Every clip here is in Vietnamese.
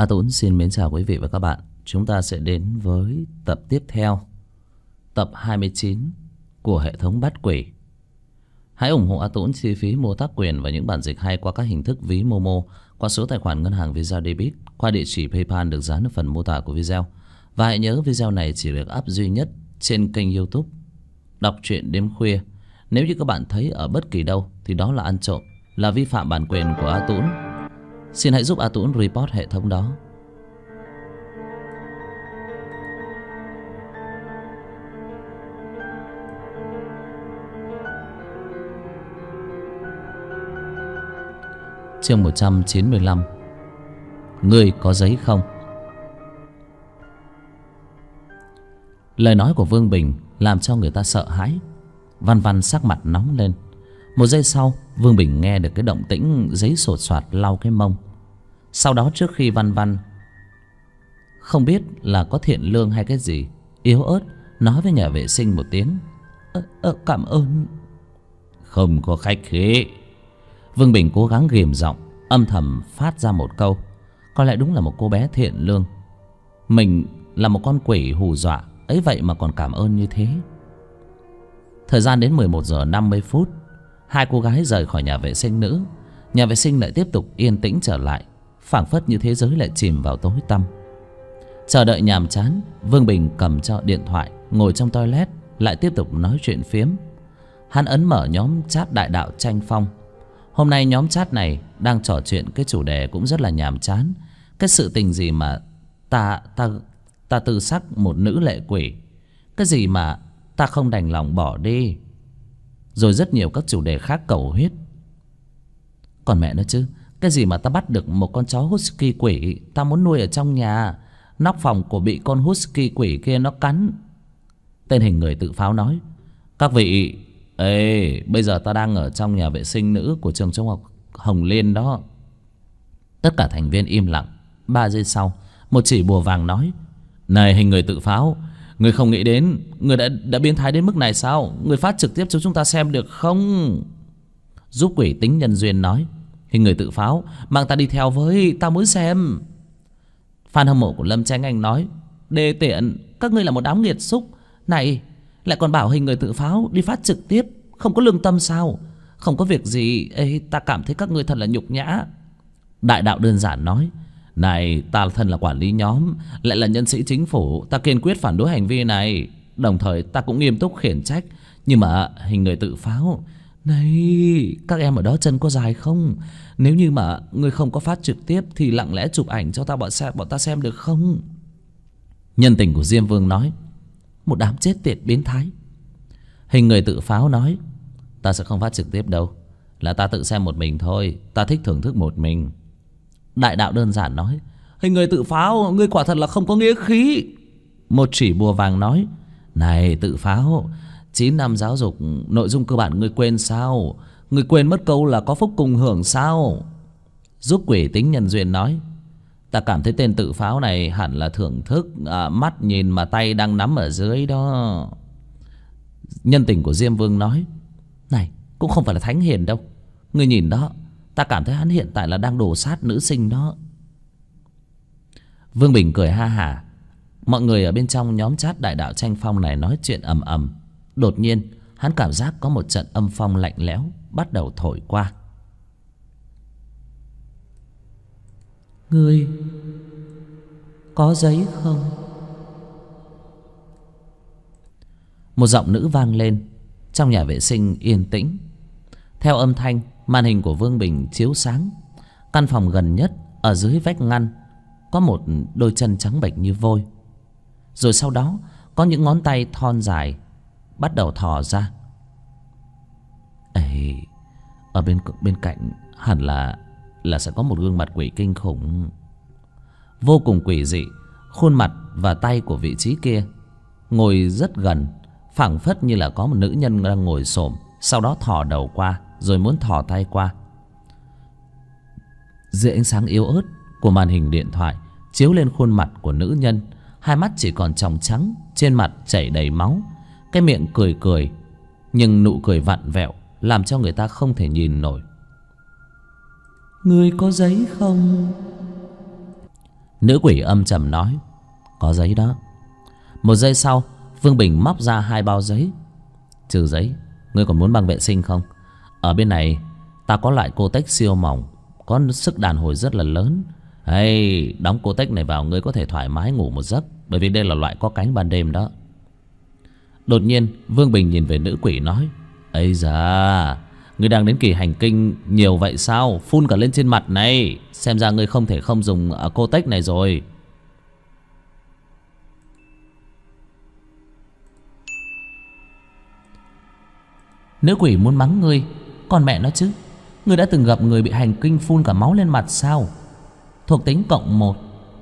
A Tũng xin mến chào quý vị và các bạn. Chúng ta sẽ đến với tập tiếp theo, tập 29 của hệ thống Bắt Quỷ. Hãy ủng hộ A Tũng chi phí mua tác quyền và những bản dịch hay qua các hình thức ví Momo, qua số tài khoản ngân hàng Visa Debit, qua địa chỉ PayPal được dán ở phần mô tả của video. Và hãy nhớ video này chỉ được up duy nhất trên kênh YouTube Đọc Truyện Đêm Khuya. Nếu như các bạn thấy ở bất kỳ đâu thì đó là ăn trộm, là vi phạm bản quyền của A Tũng. Xin hãy giúp A Tũng report hệ thống đó. Chương 195. Ngươi có giấy không? Lời nói của Vương Bình làm cho người ta sợ hãi. Văn Văn sắc mặt nóng lên. Một giây sau, Vương Bình nghe được cái động tĩnh giấy sột soạt lau cái mông. Sau đó, trước khi Văn Văn không biết là có thiện lương hay cái gì, yếu ớt nói với nhà vệ sinh một tiếng cảm ơn. Không có khách khí. Vương Bình cố gắng ghìm giọng, âm thầm phát ra một câu. Có lẽ đúng là một cô bé thiện lương. Mình là một con quỷ hù dọa, ấy vậy mà còn cảm ơn như thế. Thời gian đến 11 giờ 50 phút, hai cô gái rời khỏi nhà vệ sinh nữ. Nhà vệ sinh lại tiếp tục yên tĩnh trở lại, phảng phất như thế giới lại chìm vào tối tăm. Chờ đợi nhàm chán, Vương Bình cầm cho điện thoại, ngồi trong toilet lại tiếp tục nói chuyện phiếm. Hắn ấn mở nhóm chat Đại Đạo Tranh Phong. Hôm nay nhóm chat này đang trò chuyện cái chủ đề cũng rất là nhàm chán. Cái sự tình gì mà ta tư sắc một nữ lệ quỷ, cái gì mà ta không đành lòng bỏ đi, rồi rất nhiều các chủ đề khác cầu huyết. Còn mẹ nó chứ, cái gì mà ta bắt được một con chó husky quỷ, ta muốn nuôi ở trong nhà, nóc phòng của bị con husky quỷ kia nó cắn. Tên hình người tự pháo nói: các vị, bây giờ ta đang ở trong nhà vệ sinh nữ của trường trung học Hồng Liên đó. Tất cả thành viên im lặng. 3 giây sau, một chỉ bùa vàng nói: này hình người tự pháo, người không nghĩ đến người đã biến thái đến mức này sao? Người phát trực tiếp cho chúng ta xem được không? Giúp quỷ tính nhân duyên nói: hình người tự pháo, mang ta đi theo với, ta muốn xem. Fan hâm mộ của Lâm Tranh Anh nói: đê tiện, các ngươi là một đám nghiệt xúc. Này, lại còn bảo hình người tự pháo đi phát trực tiếp, không có lương tâm sao? Không có việc gì, ta cảm thấy các ngươi thật là nhục nhã. Đại Đạo Đơn Giản nói: này, ta thân là quản lý nhóm, lại là nhân sĩ chính phủ, ta kiên quyết phản đối hành vi này. Đồng thời ta cũng nghiêm túc khiển trách. Nhưng mà hình người tự pháo, này, các em ở đó chân có dài không? Nếu như mà ngươi không có phát trực tiếp thì lặng lẽ chụp ảnh cho bọn ta xem được không? Nhân tình của Diêm Vương nói: một đám chết tiệt biến thái. Hình người tự pháo nói: ta sẽ không phát trực tiếp đâu, là ta tự xem một mình thôi, ta thích thưởng thức một mình. Đại Đạo Đơn Giản nói: hình người tự pháo, ngươi quả thật là không có nghĩa khí. Một chỉ bùa vàng nói: này tự pháo, 9 năm giáo dục nội dung cơ bản ngươi quên sao? Ngươi quên mất câu là có phúc cùng hưởng sao? Giúp quỷ tính nhân duyên nói: ta cảm thấy tên tự pháo này hẳn là thưởng thức, mắt nhìn mà tay đang nắm ở dưới đó. Nhân tình của Diêm Vương nói: này, cũng không phải là thánh hiền đâu. Ngươi nhìn đó, ta cảm thấy hắn hiện tại là đang đổ sát nữ sinh đó. Vương Bình cười ha hả. Mọi người ở bên trong nhóm chat Đại Đạo Tranh Phong này nói chuyện ầm ầm. Đột nhiên hắn cảm giác có một trận âm phong lạnh lẽo bắt đầu thổi qua. Ngươi có giấy không? Một giọng nữ vang lên. Trong nhà vệ sinh yên tĩnh. Theo âm thanh, màn hình của Vương Bình chiếu sáng. Căn phòng gần nhất, ở dưới vách ngăn có một đôi chân trắng bệch như vôi. Rồi sau đó có những ngón tay thon dài bắt đầu thò ra. Ở bên cạnh hẳn là sẽ có một gương mặt quỷ kinh khủng, vô cùng quỷ dị. Khuôn mặt và tay của vị trí kia ngồi rất gần, phảng phất như là có một nữ nhân đang ngồi xổm, sau đó thò đầu qua rồi muốn thò tay qua. Dưới ánh sáng yếu ớt của màn hình điện thoại chiếu lên khuôn mặt của nữ nhân. Hai mắt chỉ còn tròng trắng, trên mặt chảy đầy máu. Cái miệng cười cười, nhưng nụ cười vặn vẹo làm cho người ta không thể nhìn nổi. Ngươi có giấy không? Nữ quỷ âm trầm nói: Có giấy đó. Một giây sau, Vương Bình móc ra 2 bao giấy. Trừ giấy, ngươi còn muốn băng vệ sinh không? Ở bên này ta có loại Cô-Tech siêu mỏng, có sức đàn hồi rất là lớn. Hey, đóng Cô-Tech này vào, ngươi có thể thoải mái ngủ một giấc, bởi vì đây là loại có cánh ban đêm đó. Đột nhiên Vương Bình nhìn về nữ quỷ nói: Ây da, ngươi đang đến kỳ hành kinh nhiều vậy sao? Phun cả lên trên mặt này. Xem ra ngươi không thể không dùng Cô-Tech này rồi. Nữ quỷ muốn mắng ngươi, còn mẹ nó chứ. Ngươi đã từng gặp người bị hành kinh phun cả máu lên mặt sao? Thuộc tính +1.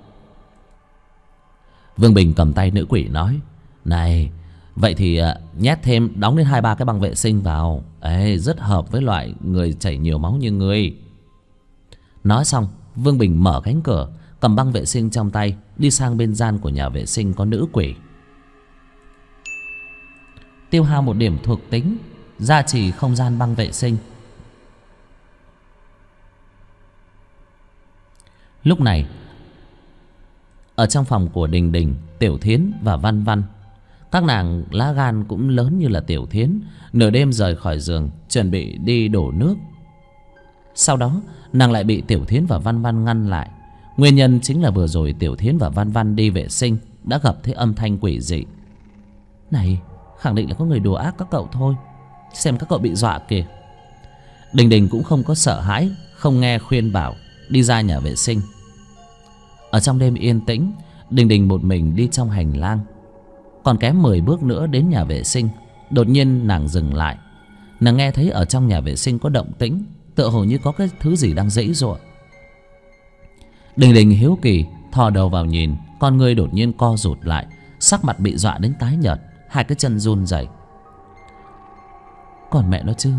Vương Bình cầm tay nữ quỷ nói: Này, vậy thì nhét thêm đóng đến 2-3 cái băng vệ sinh vào. Ê, rất hợp với loại người chảy nhiều máu như ngươi. Nói xong, Vương Bình mở cánh cửa, cầm băng vệ sinh trong tay, đi sang bên gian của nhà vệ sinh có nữ quỷ. Tiêu hao 1 điểm thuộc tính, gia trì không gian băng vệ sinh. Lúc này, ở trong phòng của Đình Đình, Tiểu Thiến và Văn Văn, các nàng lá gan cũng lớn như là Tiểu Thiến, nửa đêm rời khỏi giường chuẩn bị đi đổ nước. Sau đó nàng lại bị Tiểu Thiến và Văn Văn ngăn lại. Nguyên nhân chính là vừa rồi Tiểu Thiến và Văn Văn đi vệ sinh đã gặp thấy âm thanh quỷ dị. Này, khẳng định là có người đùa ác các cậu thôi. Xem các cậu bị dọa kìa. Đình Đình cũng không có sợ hãi, không nghe khuyên bảo, đi ra nhà vệ sinh. Ở trong đêm yên tĩnh, Đình Đình một mình đi trong hành lang. Còn kém 10 bước nữa đến nhà vệ sinh, đột nhiên nàng dừng lại. Nàng nghe thấy ở trong nhà vệ sinh có động tĩnh, tựa hồ như có cái thứ gì đang giãy giụa. Đình Đình hiếu kỳ thò đầu vào nhìn, con ngươi đột nhiên co rụt lại, sắc mặt bị dọa đến tái nhợt, 2 cái chân run rẩy. Còn mẹ nó chứ,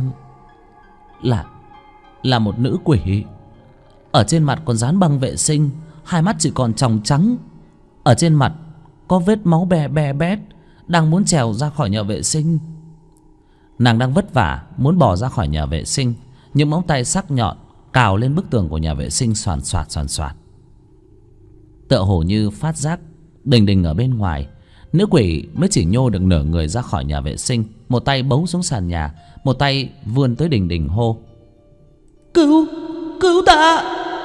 là một nữ quỷ. Ở trên mặt còn dán băng vệ sinh, 2 mắt chỉ còn tròng trắng. Ở trên mặt có vết máu be bét, đang muốn trèo ra khỏi nhà vệ sinh. Nàng đang vất vả muốn bỏ ra khỏi nhà vệ sinh, những móng tay sắc nhọn cào lên bức tường của nhà vệ sinh xoàn xoạt. Tựa hồ như phát giác Đình Đình ở bên ngoài, nữ quỷ mới chỉ nhô được nửa người ra khỏi nhà vệ sinh, một tay bấu xuống sàn nhà, một tay vươn tới Đình Đình hô: Cứu ta!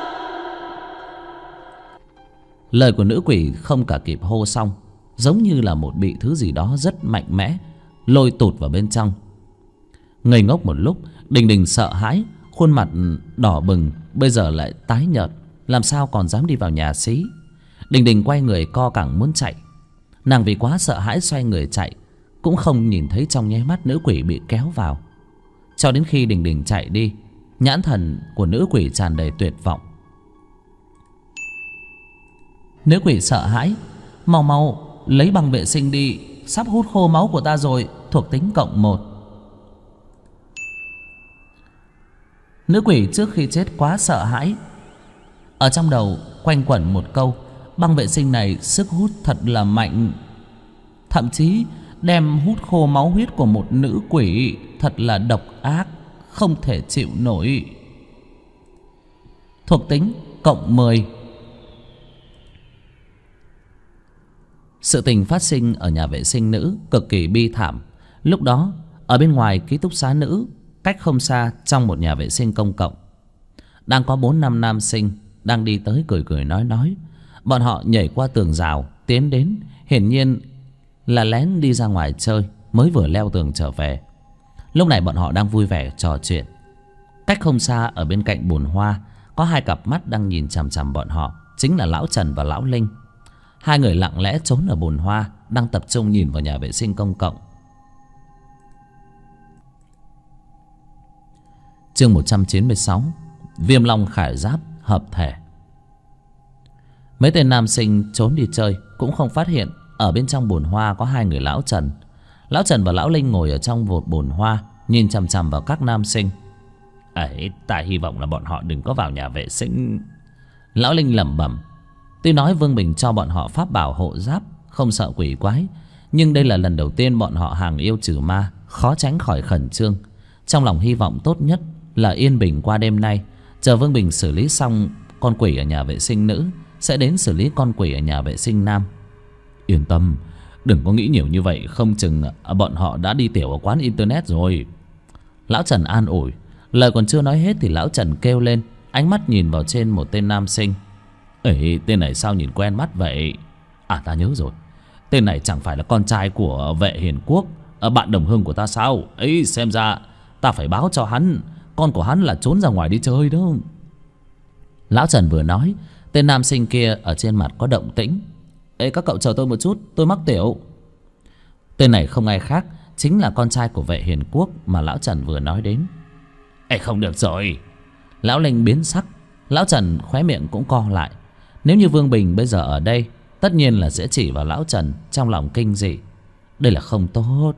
Lời của nữ quỷ không cả kịp hô xong, giống như là một bị thứ gì đó rất mạnh mẽ lôi tụt vào bên trong. Ngây ngốc một lúc, Đình Đình sợ hãi, khuôn mặt đỏ bừng, bây giờ lại tái nhợt, làm sao còn dám đi vào nhà xí. Đình Đình quay người co cẳng muốn chạy. Nàng vì quá sợ hãi xoay người chạy, cũng không nhìn thấy trong nháy mắt nữ quỷ bị kéo vào. Cho đến khi Đình Đình chạy đi, nhãn thần của nữ quỷ tràn đầy tuyệt vọng. Nữ quỷ sợ hãi: Mau lấy băng vệ sinh đi, sắp hút khô máu của ta rồi, thuộc tính +1. Nữ quỷ trước khi chết quá sợ hãi, ở trong đầu quanh quẩn một câu: băng vệ sinh này sức hút thật là mạnh, thậm chí đem hút khô máu huyết của một nữ quỷ, thật là độc ác, không thể chịu nổi. Thuộc tính +10. Sự tình phát sinh ở nhà vệ sinh nữ cực kỳ bi thảm. Lúc đó ở bên ngoài ký túc xá nữ, cách không xa trong một nhà vệ sinh công cộng, đang có 4-5 nam sinh đang đi tới cười nói. Bọn họ nhảy qua tường rào tiến đến, hiển nhiên là lén đi ra ngoài chơi, mới vừa leo tường trở về. Lúc này bọn họ đang vui vẻ trò chuyện. Cách không xa ở bên cạnh bồn hoa, có 2 cặp mắt đang nhìn chằm chằm bọn họ, chính là lão Trần và lão Linh. 2 người lặng lẽ trốn ở bồn hoa, đang tập trung nhìn vào nhà vệ sinh công cộng. Chương 196: Viêm Long Khải Giáp hợp thể. Mấy tên nam sinh trốn đi chơi cũng không phát hiện ở bên trong bồn hoa có 2 người lão Trần. Lão Trần và lão Linh ngồi ở trong vột bồn hoa, nhìn chằm chằm vào các nam sinh. Ấy, ta hy vọng là bọn họ đừng có vào nhà vệ sinh. Lão Linh lẩm bẩm. Tuy nói Vương Bình cho bọn họ pháp bảo hộ giáp, không sợ quỷ quái, nhưng đây là lần đầu tiên bọn họ hàng yêu trừ ma, khó tránh khỏi khẩn trương. Trong lòng hy vọng tốt nhất là yên bình qua đêm nay, chờ Vương Bình xử lý xong con quỷ ở nhà vệ sinh nữ sẽ đến xử lý con quỷ ở nhà vệ sinh nam. Yên tâm, đừng có nghĩ nhiều như vậy, không chừng bọn họ đã đi tiểu ở quán internet rồi. Lão Trần an ủi. Lời còn chưa nói hết thì lão Trần kêu lên, ánh mắt nhìn vào trên một tên nam sinh. Ê, tên này sao nhìn quen mắt vậy? À, ta nhớ rồi, tên này chẳng phải là con trai của vệ Hiền Quốc, bạn đồng hương của ta sao? Ấy, xem ra ta phải báo cho hắn, con của hắn là trốn ra ngoài đi chơi đó. Lão Trần vừa nói, tên nam sinh kia ở trên mặt có động tĩnh. Ê, các cậu chờ tôi một chút, tôi mắc tiểu. Tên này không ai khác, chính là con trai của vệ Hiền Quốc mà lão Trần vừa nói đến. Ê, không được rồi. Lão Linh biến sắc. Lão Trần khóe miệng cũng co lại. Nếu như Vương Bình bây giờ ở đây, tất nhiên là sẽ chỉ vào lão Trần, trong lòng kinh dị. Đây là không tốt.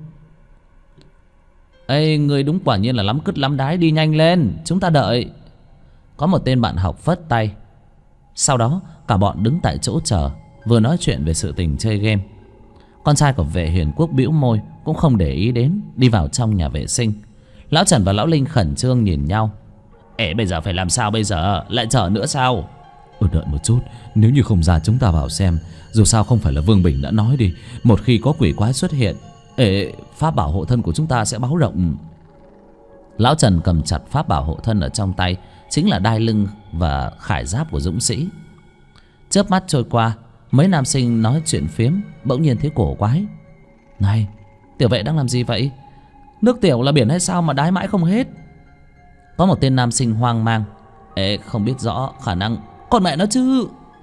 Ê, người đúng quả nhiên là lắm cứt lắm đái, đi nhanh lên, chúng ta đợi. Có một tên bạn học phất tay. Sau đó cả bọn đứng tại chỗ chờ, vừa nói chuyện về sự tình chơi game. Con trai của vệ Hiền Quốc bĩu môi, cũng không để ý đến, đi vào trong nhà vệ sinh. Lão Trần và lão Linh khẩn trương nhìn nhau. Ê, bây giờ phải làm sao bây giờ? Lại chờ nữa sao? Đợi một chút, nếu như không ra chúng ta vào xem. Dù sao không phải là Vương Bình đã nói đi, một khi có quỷ quái xuất hiện, pháp bảo hộ thân của chúng ta sẽ báo động. Lão Trần cầm chặt pháp bảo hộ thân ở trong tay, chính là đai lưng và khải giáp của dũng sĩ. Chớp mắt trôi qua, mấy nam sinh nói chuyện phiếm, bỗng nhiên thấy cổ quái. Này, tiểu vệ đang làm gì vậy? Nước tiểu là biển hay sao mà đái mãi không hết? Có một tên nam sinh hoang mang. Không biết rõ, khả năng con mẹ nó chứ.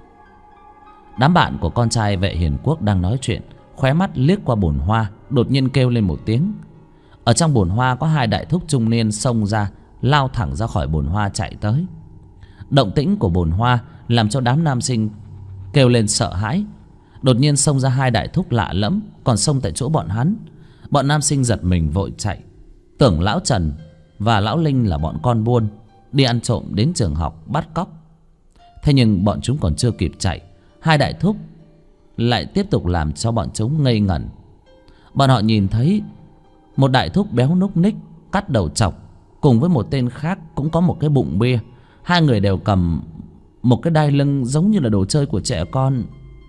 Đám bạn của con trai vệ Hiền Quốc đang nói chuyện, khóe mắt liếc qua bồn hoa, đột nhiên kêu lên một tiếng. Ở trong bồn hoa có hai đại thúc trung niên xông ra, lao thẳng ra khỏi bồn hoa chạy tới. Động tĩnh của bồn hoa làm cho đám nam sinh kêu lên sợ hãi. Đột nhiên xông ra hai đại thúc lạ lẫm, còn xông tại chỗ bọn hắn. Bọn nam sinh giật mình vội chạy, tưởng lão Trần và lão Linh là bọn con buôn đi ăn trộm đến trường học bắt cóc. Thế nhưng bọn chúng còn chưa kịp chạy, hai đại thúc lại tiếp tục làm cho bọn chúng ngây ngẩn. Bọn họ nhìn thấy một đại thúc béo núc ních, cắt đầu chọc, cùng với một tên khác cũng có một cái bụng bia. Hai người đều cầm một cái đai lưng giống như là đồ chơi của trẻ con.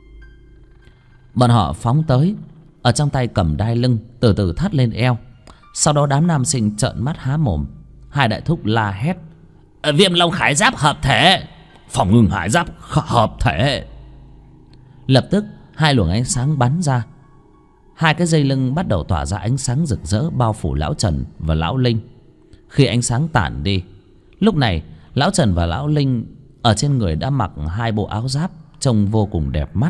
Bọn họ phóng tới, ở trong tay cầm đai lưng, từ từ thắt lên eo. Sau đó đám nam sinh trợn mắt há mồm. Hai đại thúc la hét. Viêm long khải giáp hợp thể, phòng ngự hải giáp hợp thể. Lập tức hai luồng ánh sáng bắn ra. Hai cái dây lưng bắt đầu tỏa ra ánh sáng rực rỡ, bao phủ lão Trần và lão Linh. Khi ánh sáng tản đi, lúc này lão Trần và lão Linh ở trên người đã mặc hai bộ áo giáp, trông vô cùng đẹp mắt.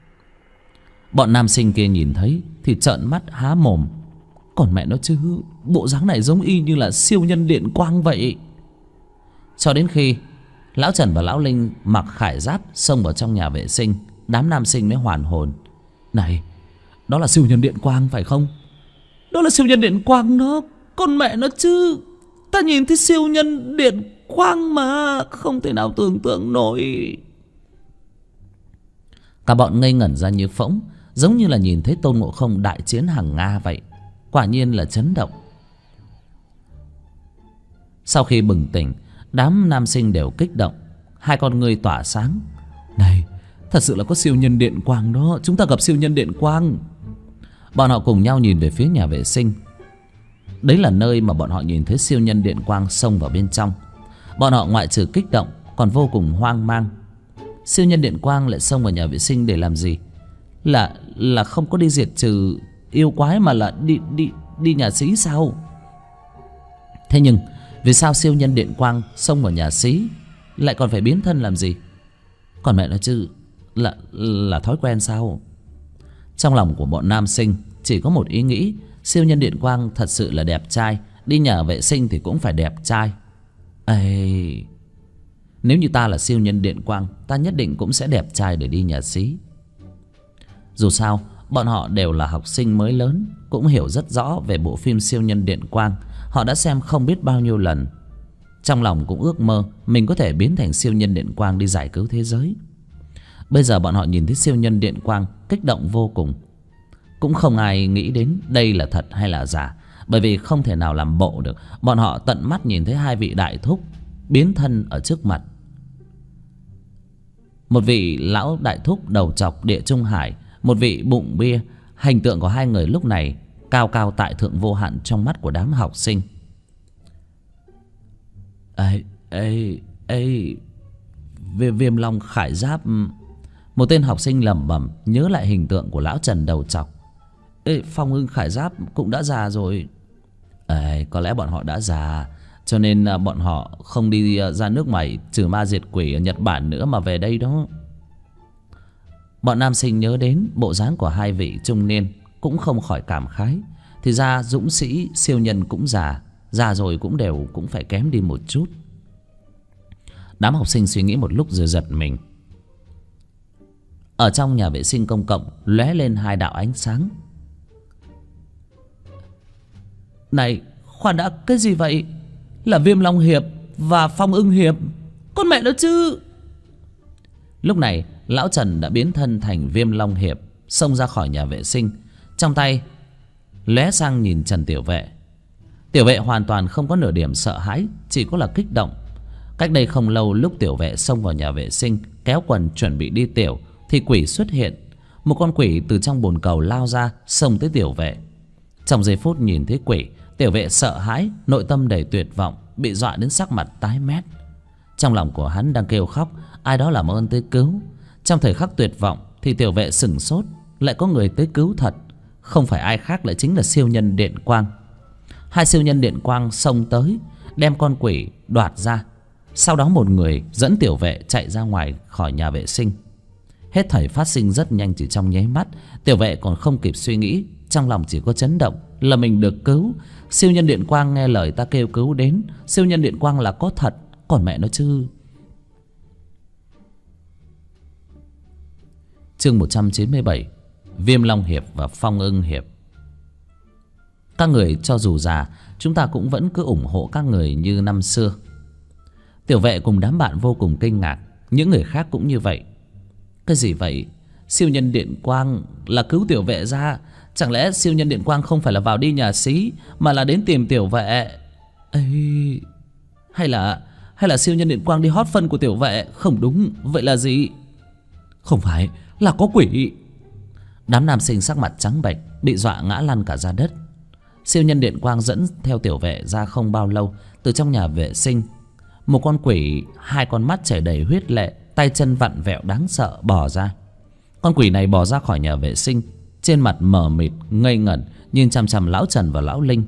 Bọn nam sinh kia nhìn thấy thì trợn mắt há mồm. Còn mẹ nó chứ, bộ dáng này giống y như là siêu nhân điện quang vậy. Cho đến khi lão Trần và lão Linh mặc khải giáp xông vào trong nhà vệ sinh, đám nam sinh mới hoàn hồn. Này, đó là siêu nhân điện quang phải không? Đó là siêu nhân điện quang đó, con mẹ nó chứ. Ta nhìn thấy siêu nhân điện quang mà, không thể nào tưởng tượng nổi. Cả bọn ngây ngẩn ra như phỗng, giống như là nhìn thấy Tôn Ngộ Không đại chiến hàng Nga vậy. Quả nhiên là chấn động. Sau khi bừng tỉnh, đám nam sinh đều kích động, hai con ngươi tỏa sáng. Này, thật sự là có siêu nhân điện quang đó, chúng ta gặp siêu nhân điện quang. Bọn họ cùng nhau nhìn về phía nhà vệ sinh. Đấy là nơi mà bọn họ nhìn thấy siêu nhân điện quang xông vào bên trong. Bọn họ ngoại trừ kích động còn vô cùng hoang mang. Siêu nhân điện quang lại xông vào nhà vệ sinh để làm gì? Là không có đi diệt trừ yêu quái mà là đi nhà xí sao? Thế nhưng vì sao siêu nhân điện quang xông vào nhà xí lại còn phải biến thân làm gì? Còn mẹ nó chứ, là thói quen sao? Trong lòng của bọn nam sinh chỉ có một ý nghĩ: siêu nhân điện quang thật sự là đẹp trai, đi nhà vệ sinh thì cũng phải đẹp trai. Ê, nếu như ta là siêu nhân điện quang, ta nhất định cũng sẽ đẹp trai để đi nhà xí. Dù sao bọn họ đều là học sinh mới lớn, cũng hiểu rất rõ về bộ phim siêu nhân điện quang. Họ đã xem không biết bao nhiêu lần. Trong lòng cũng ước mơ mình có thể biến thành siêu nhân điện quang đi giải cứu thế giới. Bây giờ bọn họ nhìn thấy siêu nhân điện quang, kích động vô cùng. Cũng không ai nghĩ đến đây là thật hay là giả, bởi vì không thể nào làm bộ được. Bọn họ tận mắt nhìn thấy hai vị đại thúc biến thân ở trước mặt. Một vị lão đại thúc đầu chọc địa trung hải, một vị bụng bia. Hình tượng của hai người lúc này cao cao tại thượng vô hạn trong mắt của đám học sinh. Viêm long khải giáp. Một tên học sinh lẩm bẩm nhớ lại hình tượng của lão Trần đầu chọc. Phong ưng khải giáp cũng đã già rồi. Có lẽ bọn họ đã già, cho nên bọn họ không đi ra nước ngoài trừ ma diệt quỷ ở Nhật Bản nữa mà về đây đó. Bọn nam sinh nhớ đến bộ dáng của hai vị trung niên cũng không khỏi cảm khái. Thì ra dũng sĩ siêu nhân cũng già, già rồi cũng phải kém đi một chút. Đám học sinh suy nghĩ một lúc rồi giật mình. Ở trong nhà vệ sinh công cộng lóe lên hai đạo ánh sáng. Này, khoan đã, cái gì vậy? Là Viêm Long Hiệp và Phong Ưng Hiệp. Con mẹ nó chứ. Lúc này lão Trần đã biến thân thành Viêm Long Hiệp, xông ra khỏi nhà vệ sinh, trong tay lóe sang nhìn Trần Tiểu Vệ. Tiểu Vệ hoàn toàn không có nửa điểm sợ hãi, chỉ có là kích động. Cách đây không lâu, lúc Tiểu Vệ xông vào nhà vệ sinh kéo quần chuẩn bị đi tiểu thì quỷ xuất hiện. Một con quỷ từ trong bồn cầu lao ra, xông tới Tiểu Vệ. Trong giây phút nhìn thấy quỷ, Tiểu Vệ sợ hãi, nội tâm đầy tuyệt vọng, bị dọa đến sắc mặt tái mét. Trong lòng của hắn đang kêu khóc, ai đó làm ơn tới cứu. Trong thời khắc tuyệt vọng thì Tiểu Vệ sửng sốt, lại có người tới cứu thật. Không phải ai khác lại chính là siêu nhân Điện Quang. Hai siêu nhân Điện Quang xông tới, đem con quỷ đoạt ra. Sau đó một người dẫn Tiểu Vệ chạy ra ngoài khỏi nhà vệ sinh. Hết thảy phát sinh rất nhanh, chỉ trong nháy mắt. Tiểu Vệ còn không kịp suy nghĩ, trong lòng chỉ có chấn động là mình được cứu. Siêu nhân Điện Quang nghe lời ta kêu cứu đến. Siêu nhân Điện Quang là có thật, còn mẹ nó chứ. Chương 197. Viêm Long Hiệp và Phong Ưng Hiệp. Các người cho dù già, chúng ta cũng vẫn cứ ủng hộ các người như năm xưa. Tiểu Vệ cùng đám bạn vô cùng kinh ngạc. Những người khác cũng như vậy. Cái gì vậy? Siêu nhân Điện Quang là cứu Tiểu Vệ ra. Chẳng lẽ siêu nhân Điện Quang không phải là vào đi nhà xí, mà là đến tìm Tiểu Vệ? Hay là siêu nhân Điện Quang đi hót phân của Tiểu Vệ? Không đúng, vậy là gì? Không phải, là có quỷ. Đám nam sinh sắc mặt trắng bệch, bị dọa ngã lăn cả ra đất. Siêu nhân Điện Quang dẫn theo Tiểu Vệ ra không bao lâu, từ trong nhà vệ sinh một con quỷ, hai con mắt chảy đầy huyết lệ, tay chân vặn vẹo đáng sợ bò ra. Con quỷ này bò ra khỏi nhà vệ sinh, trên mặt mờ mịt ngây ngẩn, nhìn chằm chằm lão Trần và lão Linh.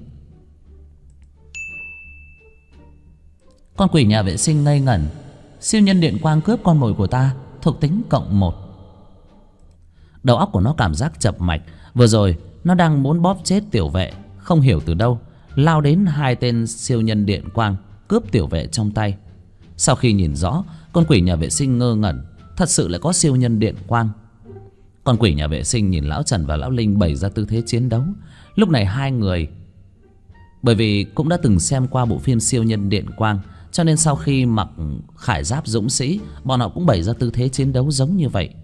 Con quỷ nhà vệ sinh ngây ngẩn. Siêu nhân Điện Quang cướp con mồi của ta, thuộc tính +1. Đầu óc của nó cảm giác chập mạch. Vừa rồi nó đang muốn bóp chết Tiểu Vệ, không hiểu từ đâu lao đến hai tên siêu nhân Điện Quang, cướp Tiểu Vệ trong tay. Sau khi nhìn rõ, con quỷ nhà vệ sinh ngơ ngẩn, thật sự lại có siêu nhân Điện Quang. Con quỷ nhà vệ sinh nhìn lão Trần và lão Linh bày ra tư thế chiến đấu. Lúc này hai người, bởi vì cũng đã từng xem qua bộ phim siêu nhân Điện Quang, cho nên sau khi mặc khải giáp dũng sĩ, bọn họ cũng bày ra tư thế chiến đấu giống như vậy.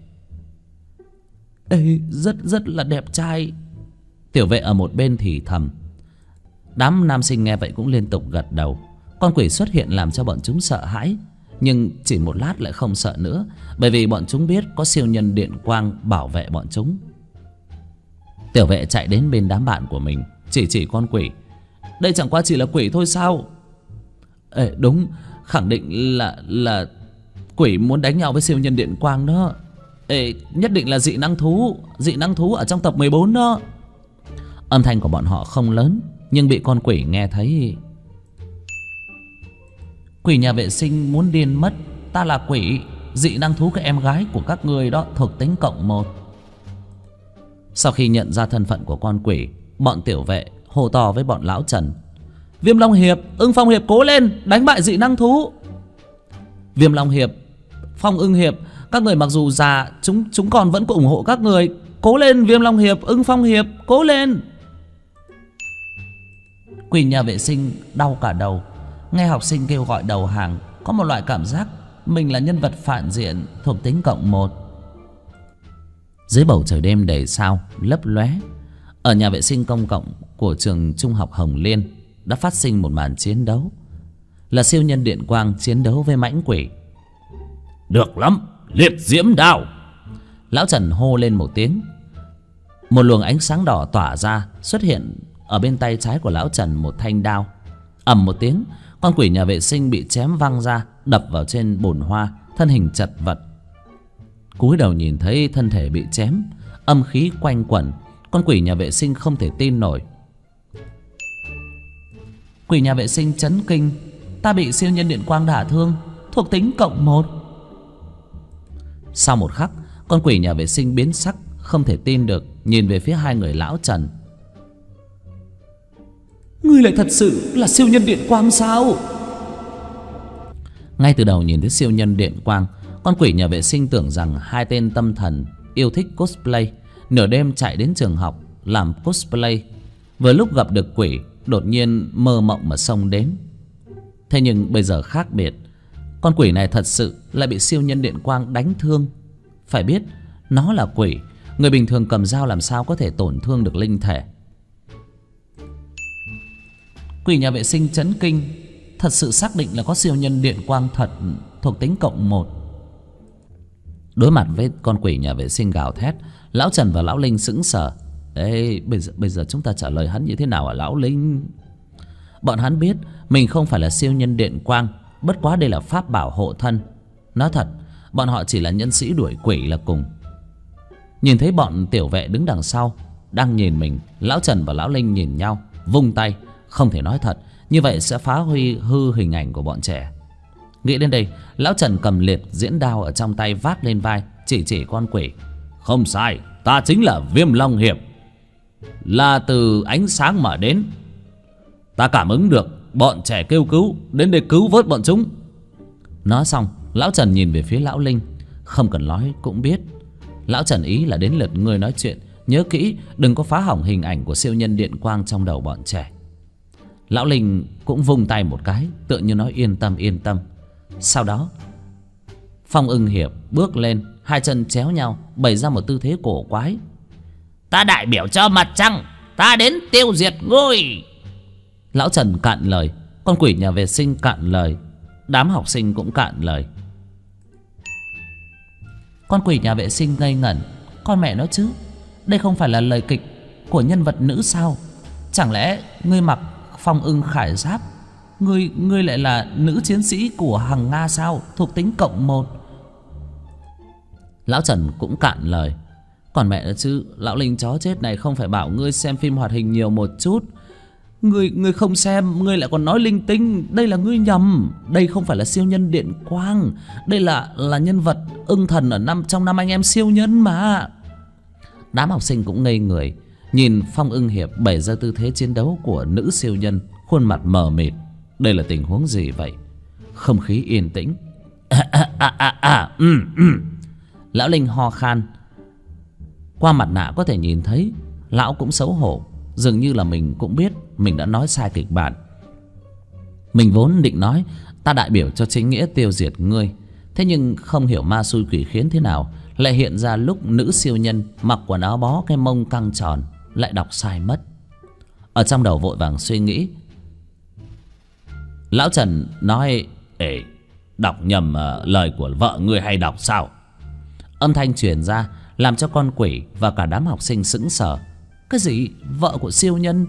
Rất là đẹp trai. Tiểu Vệ ở một bên thì thầm. Đám nam sinh nghe vậy cũng liên tục gật đầu. Con quỷ xuất hiện làm cho bọn chúng sợ hãi, nhưng chỉ một lát lại không sợ nữa, bởi vì bọn chúng biết có siêu nhân Điện Quang bảo vệ bọn chúng. Tiểu Vệ chạy đến bên đám bạn của mình, chỉ con quỷ. Đây chẳng qua chỉ là quỷ thôi sao? Đúng, khẳng định là quỷ muốn đánh nhau với siêu nhân Điện Quang đó. Nhất định là dị năng thú ở trong tập 14 đó. Âm thanh của bọn họ không lớn, nhưng bị con quỷ nghe thấy. Quỷ nhà vệ sinh muốn điên mất. Ta là quỷ, dị năng thú cái em gái của các người đó, thuộc tính +1. Sau khi nhận ra thân phận của con quỷ, bọn Tiểu Vệ hô to với bọn lão Trần. Viêm Long Hiệp, Ưng Phong Hiệp cố lên, đánh bại dị năng thú. Viêm Long Hiệp, Phong Ưng Hiệp, các người mặc dù già, chúng còn vẫn ủng hộ các người. Cố lên Viêm Long Hiệp, Ưng Phong Hiệp, cố lên. Quỷ nhà vệ sinh đau cả đầu. Nghe học sinh kêu gọi đầu hàng, có một loại cảm giác mình là nhân vật phản diện, thuộc tính +1. Dưới bầu trời đêm đầy sao lấp lóe, ở nhà vệ sinh công cộng của trường trung học Hồng Liên đã phát sinh một màn chiến đấu. Là siêu nhân Điện Quang chiến đấu với mãnh quỷ. Được lắm, Liệt diễm đao. Lão Trần hô lên một tiếng. Một luồng ánh sáng đỏ tỏa ra, xuất hiện ở bên tay trái của lão Trần một thanh đao. Ầm một tiếng, con quỷ nhà vệ sinh bị chém văng ra, đập vào trên bồn hoa, thân hình chật vật. Cúi đầu nhìn thấy thân thể bị chém, âm khí quanh quẩn, con quỷ nhà vệ sinh không thể tin nổi. Quỷ nhà vệ sinh chấn kinh. Ta bị siêu nhân điện quang đả thương, thuộc tính +1. Sau một khắc, con quỷ nhà vệ sinh biến sắc, không thể tin được nhìn về phía hai người lão Trần. Ngươi lại thật sự là siêu nhân điện quang sao? Ngay từ đầu nhìn thấy siêu nhân điện quang, con quỷ nhà vệ sinh tưởng rằng hai tên tâm thần yêu thích cosplay nửa đêm chạy đến trường học làm cosplay. Vừa lúc gặp được quỷ, đột nhiên mơ mộng mà xông đến. Thế nhưng bây giờ khác biệt, con quỷ này thật sự lại bị siêu nhân điện quang đánh thương. Phải biết nó là quỷ, người bình thường cầm dao làm sao có thể tổn thương được linh thể. Quỷ nhà vệ sinh chấn kinh, thật sự xác định là có siêu nhân điện quang thật, thuộc tính +1. Đối mặt với con quỷ nhà vệ sinh gào thét, lão Trần và lão Linh sững sờ. Ê, bây giờ chúng ta trả lời hắn như thế nào hả lão Linh? Bọn hắn biết mình không phải là siêu nhân điện quang, bất quá đây là pháp bảo hộ thân. Nói thật, bọn họ chỉ là nhân sĩ đuổi quỷ là cùng. Nhìn thấy bọn tiểu vệ đứng đằng sau đang nhìn mình, lão Trần và lão Linh nhìn nhau, vung tay. Không thể nói thật, như vậy sẽ phá hư hình ảnh của bọn trẻ. Nghĩ đến đây, lão Trần cầm liệt diễn đao ở trong tay vác lên vai, chỉ con quỷ. Không sai, ta chính là Viêm Long Hiệp, là từ ánh sáng mà đến. Ta cảm ứng được bọn trẻ kêu cứu, đến đây cứu vớt bọn chúng. Nói xong, lão Trần nhìn về phía lão Linh. Không cần nói cũng biết lão Trần ý là đến lượt người nói chuyện. Nhớ kỹ, đừng có phá hỏng hình ảnh của siêu nhân điện quang trong đầu bọn trẻ. Lão Linh cũng vung tay một cái, tựa như nói yên tâm yên tâm. Sau đó Phong Ưng Hiệp bước lên, hai chân chéo nhau, bày ra một tư thế cổ quái. Ta đại biểu cho mặt trăng, ta đến tiêu diệt ngươi. Lão Trần cạn lời, con quỷ nhà vệ sinh cạn lời, đám học sinh cũng cạn lời. Con quỷ nhà vệ sinh ngây ngẩn. Con mẹ nó chứ, đây không phải là lời kịch của nhân vật nữ sao? Chẳng lẽ ngươi mặc Phong Ưng khải giáp, ngươi lại là nữ chiến sĩ của Hằng Nga sao, thuộc tính +1? Lão Trần cũng cạn lời. Còn mẹ nó chứ, lão Linh chó chết này không phải bảo ngươi xem phim hoạt hình nhiều một chút. Ngươi không xem, ngươi lại còn nói linh tinh. Đây là ngươi nhầm. Đây không phải là siêu nhân điện quang, đây là nhân vật ưng thần ở trong năm anh em siêu nhân mà. Đám học sinh cũng ngây người, nhìn Phong Ưng Hiệp bày ra tư thế chiến đấu của nữ siêu nhân, khuôn mặt mờ mịt. Đây là tình huống gì vậy? Không khí yên tĩnh. Lão Linh ho khan. Qua mặt nạ có thể nhìn thấy lão cũng xấu hổ, dường như là mình cũng biết mình đã nói sai kịch bản. Mình vốn định nói ta đại biểu cho chính nghĩa tiêu diệt ngươi, thế nhưng không hiểu ma xui quỷ khiến thế nào lại hiện ra lúc nữ siêu nhân mặc quần áo bó, cái mông căng tròn, lại đọc sai mất. Ở trong đầu vội vàng suy nghĩ. Lão Trần nói: Ê, đọc nhầm lời của vợ ngươi hay đọc sao? Âm thanh truyền ra làm cho con quỷ và cả đám học sinh sững sờ. Cái gì? Vợ của siêu nhân?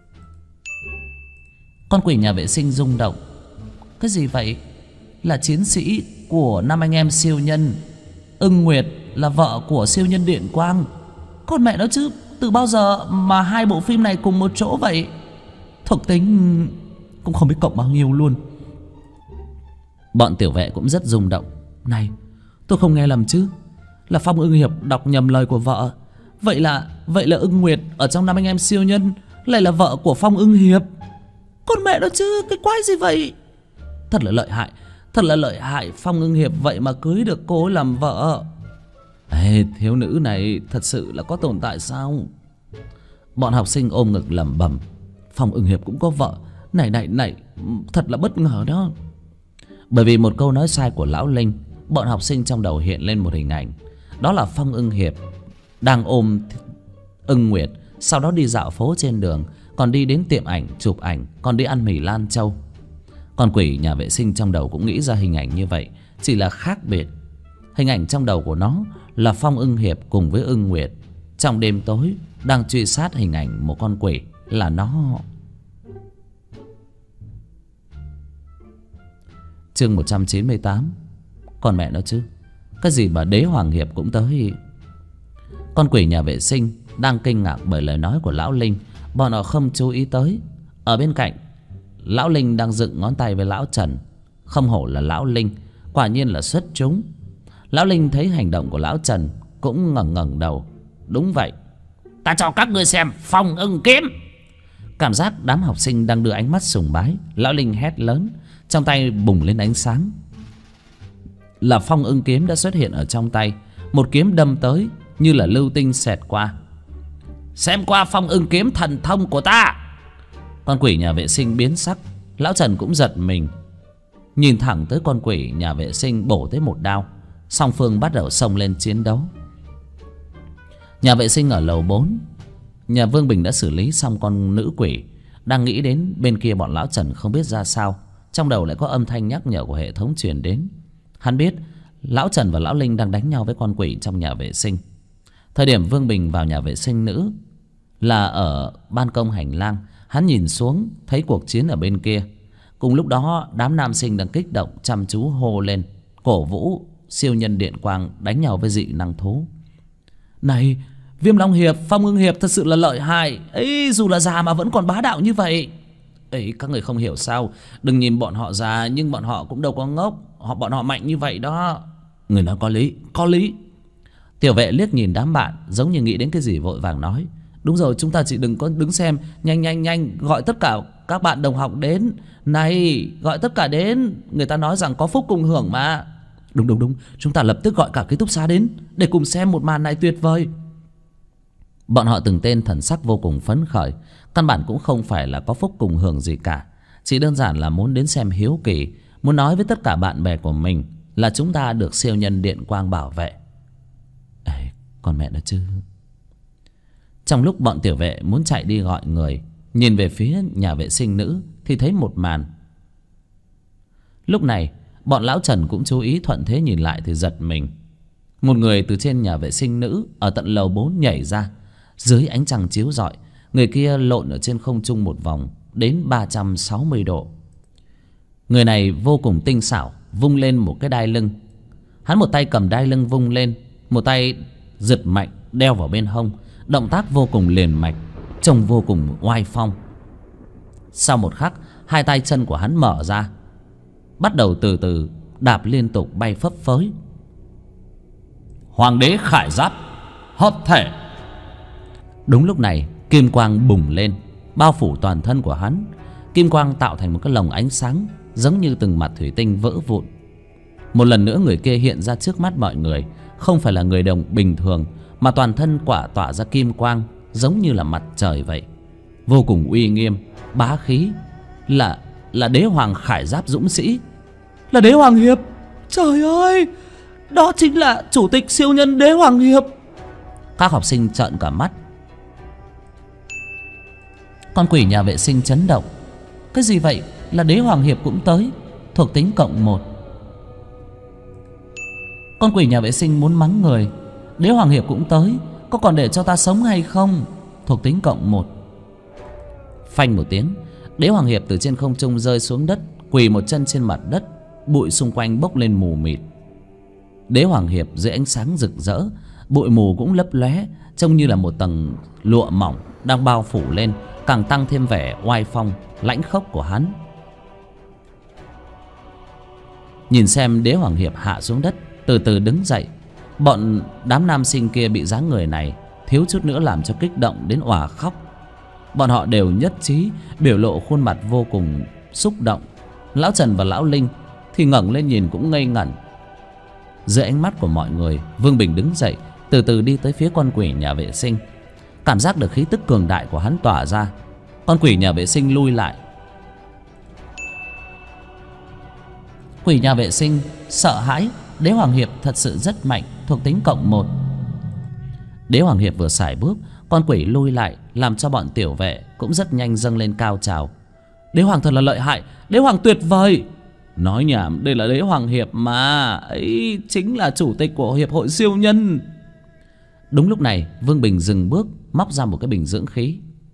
Con quỷ nhà vệ sinh rung động. Cái gì vậy? Là chiến sĩ của năm anh em siêu nhân. Ưng Nguyệt là vợ của siêu nhân điện quang. Con mẹ nó chứ, từ bao giờ mà hai bộ phim này cùng một chỗ vậy? Thuộc tính cũng không biết cộng bao nhiêu luôn. Bọn tiểu vệ cũng rất rung động. Này, tôi không nghe lầm chứ? Là Phong Ưng Hiệp đọc nhầm lời của vợ. Vậy là Ưng Nguyệt ở trong năm anh em siêu nhân lại là vợ của Phong Ưng Hiệp. Con mẹ nó chứ, cái quái gì vậy? Thật là lợi hại, thật là lợi hại. Phong Ưng Hiệp vậy mà cưới được cô ấy làm vợ. Ê, thiếu nữ này thật sự là có tồn tại sao? Bọn học sinh ôm ngực lẩm bẩm. Phong Ưng Hiệp cũng có vợ. Này, thật là bất ngờ đó. Bởi vì một câu nói sai của lão Linh, bọn học sinh trong đầu hiện lên một hình ảnh. Đó là Phong Ưng Hiệp đang ôm Ưng Nguyệt, sau đó đi dạo phố trên đường, còn đi đến tiệm ảnh chụp ảnh, còn đi ăn mì Lan Châu. Con quỷ nhà vệ sinh trong đầu cũng nghĩ ra hình ảnh như vậy, chỉ là khác biệt. Hình ảnh trong đầu của nó là Phong Ưng Hiệp cùng với Ưng Nguyệt trong đêm tối đang truy sát hình ảnh một con quỷ là nó. Chương 198. Còn mẹ nó chứ, cái gì mà Đế Hoàng Hiệp cũng tới. Con quỷ nhà vệ sinh đang kinh ngạc bởi lời nói của Lão Linh. Bọn họ không chú ý tới, ở bên cạnh Lão Linh đang dựng ngón tay với Lão Trần. Không hổ là Lão Linh, quả nhiên là xuất chúng. Lão Linh thấy hành động của Lão Trần cũng ngẩng đầu. Đúng vậy, ta cho các ngươi xem Phong Ưng Kiếm. Cảm giác đám học sinh đang đưa ánh mắt sùng bái, Lão Linh hét lớn, trong tay bùng lên ánh sáng. Là Phong Ưng Kiếm đã xuất hiện ở trong tay. Một kiếm đâm tới như là lưu tinh xẹt qua. Xem qua Phong Ưng Kiếm thần thông của ta. Con quỷ nhà vệ sinh biến sắc. Lão Trần cũng giật mình, nhìn thẳng tới con quỷ nhà vệ sinh bổ tới một đao. Song phương bắt đầu xông lên chiến đấu. Nhà vệ sinh ở lầu 4, nhà Vương Bình đã xử lý xong con nữ quỷ. Đang nghĩ đến bên kia bọn Lão Trần không biết ra sao, trong đầu lại có âm thanh nhắc nhở của hệ thống truyền đến. Hắn biết Lão Trần và Lão Linh đang đánh nhau với con quỷ trong nhà vệ sinh. Thời điểm Vương Bình vào nhà vệ sinh nữ là ở ban công hành lang. Hắn nhìn xuống thấy cuộc chiến ở bên kia. Cùng lúc đó đám nam sinh đang kích động chăm chú hô lên, cổ vũ siêu nhân điện quang đánh nhau với dị năng thú. Này, Viêm Long Hiệp, Phong Ưng Hiệp thật sự là lợi hại ấy, dù là già mà vẫn còn bá đạo như vậy. Ấy, các người không hiểu sao? Đừng nhìn bọn họ già nhưng bọn họ cũng đâu có ngốc. Bọn họ mạnh như vậy đó. Người nói có lý, có lý. Tiểu vệ liếc nhìn đám bạn, giống như nghĩ đến cái gì vội vàng nói. Đúng rồi, chúng ta chỉ đừng có đứng xem. Nhanh, gọi tất cả các bạn đồng học đến. Này, gọi tất cả đến. Người ta nói rằng có phúc cùng hưởng mà. Đúng, chúng ta lập tức gọi cả ký túc xá đến để cùng xem một màn này tuyệt vời. Bọn họ từng tên thần sắc vô cùng phấn khởi. Căn bản cũng không phải là có phúc cùng hưởng gì cả, chỉ đơn giản là muốn đến xem hiếu kỳ, muốn nói với tất cả bạn bè của mình là chúng ta được siêu nhân điện quang bảo vệ. Ê, con mẹ nó chứ. Trong lúc bọn tiểu vệ muốn chạy đi gọi người, nhìn về phía nhà vệ sinh nữ thì thấy một màn. Lúc này bọn Lão Trần cũng chú ý, thuận thế nhìn lại thì giật mình. Một người từ trên nhà vệ sinh nữ ở tận lầu 4 nhảy ra. Dưới ánh trăng chiếu rọi, người kia lộn ở trên không trung một vòng đến 360 độ. Người này vô cùng tinh xảo, vung lên một cái đai lưng. Hắn một tay cầm đai lưng vung lên, một tay giật mạnh đeo vào bên hông. Động tác vô cùng liền mạch, trông vô cùng oai phong. Sau một khắc, hai tay chân của hắn mở ra, bắt đầu từ từ đạp liên tục bay phấp phới. Hoàng đế khải giáp hợp thể. Đúng lúc này kim quang bùng lên, bao phủ toàn thân của hắn. Kim quang tạo thành một cái lồng ánh sáng giống như từng mặt thủy tinh vỡ vụn. Một lần nữa người kia hiện ra trước mắt mọi người. Không phải là người đồng bình thường, mà toàn thân quả tỏa ra kim quang, giống như là mặt trời vậy, vô cùng uy nghiêm, bá khí. Là đế hoàng khải giáp dũng sĩ, là đế hoàng hiệp. Trời ơi, đó chính là chủ tịch siêu nhân đế hoàng hiệp. Các học sinh trợn cả mắt. Con quỷ nhà vệ sinh chấn động. Cái gì vậy? Là đế hoàng hiệp cũng tới, thuộc tính +1. Con quỷ nhà vệ sinh muốn mắng người. Đế hoàng hiệp cũng tới, có còn để cho ta sống hay không? Thuộc tính +1. Phanh một tiếng, đế hoàng hiệp từ trên không trung rơi xuống đất, quỳ một chân trên mặt đất. Bụi xung quanh bốc lên mù mịt. Đế hoàng hiệp dưới ánh sáng rực rỡ, bụi mù cũng lấp lóe, trông như là một tầng lụa mỏng đang bao phủ lên, càng tăng thêm vẻ oai phong lãnh khốc của hắn. Nhìn xem đế hoàng hiệp hạ xuống đất, từ từ đứng dậy. Bọn đám nam sinh kia bị dáng người này thiếu chút nữa làm cho kích động đến òa khóc. Bọn họ đều nhất trí, biểu lộ khuôn mặt vô cùng xúc động. Lão Trần và Lão Linh thì ngẩng lên nhìn cũng ngây ngẩn. Dưới ánh mắt của mọi người, Vương Bình đứng dậy, từ từ đi tới phía con quỷ nhà vệ sinh. Cảm giác được khí tức cường đại của hắn tỏa ra. Con quỷ nhà vệ sinh lui lại. Quỷ nhà vệ sinh sợ hãi. Đế hoàng hiệp thật sự rất mạnh, thuộc tính +1. Đế hoàng hiệp vừa sải bước, con quỷ lui lại, làm cho bọn tiểu vệ cũng rất nhanh dâng lên cao trào. Đế hoàng thật là lợi hại, đế hoàng tuyệt vời. Nói nhảm, đây là Đế Hoàng Hiệp mà. Ấy chính là chủ tịch của Hiệp hội Siêu Nhân. Đúng lúc này Vương Bình dừng bước, móc ra một cái bình dưỡng khí.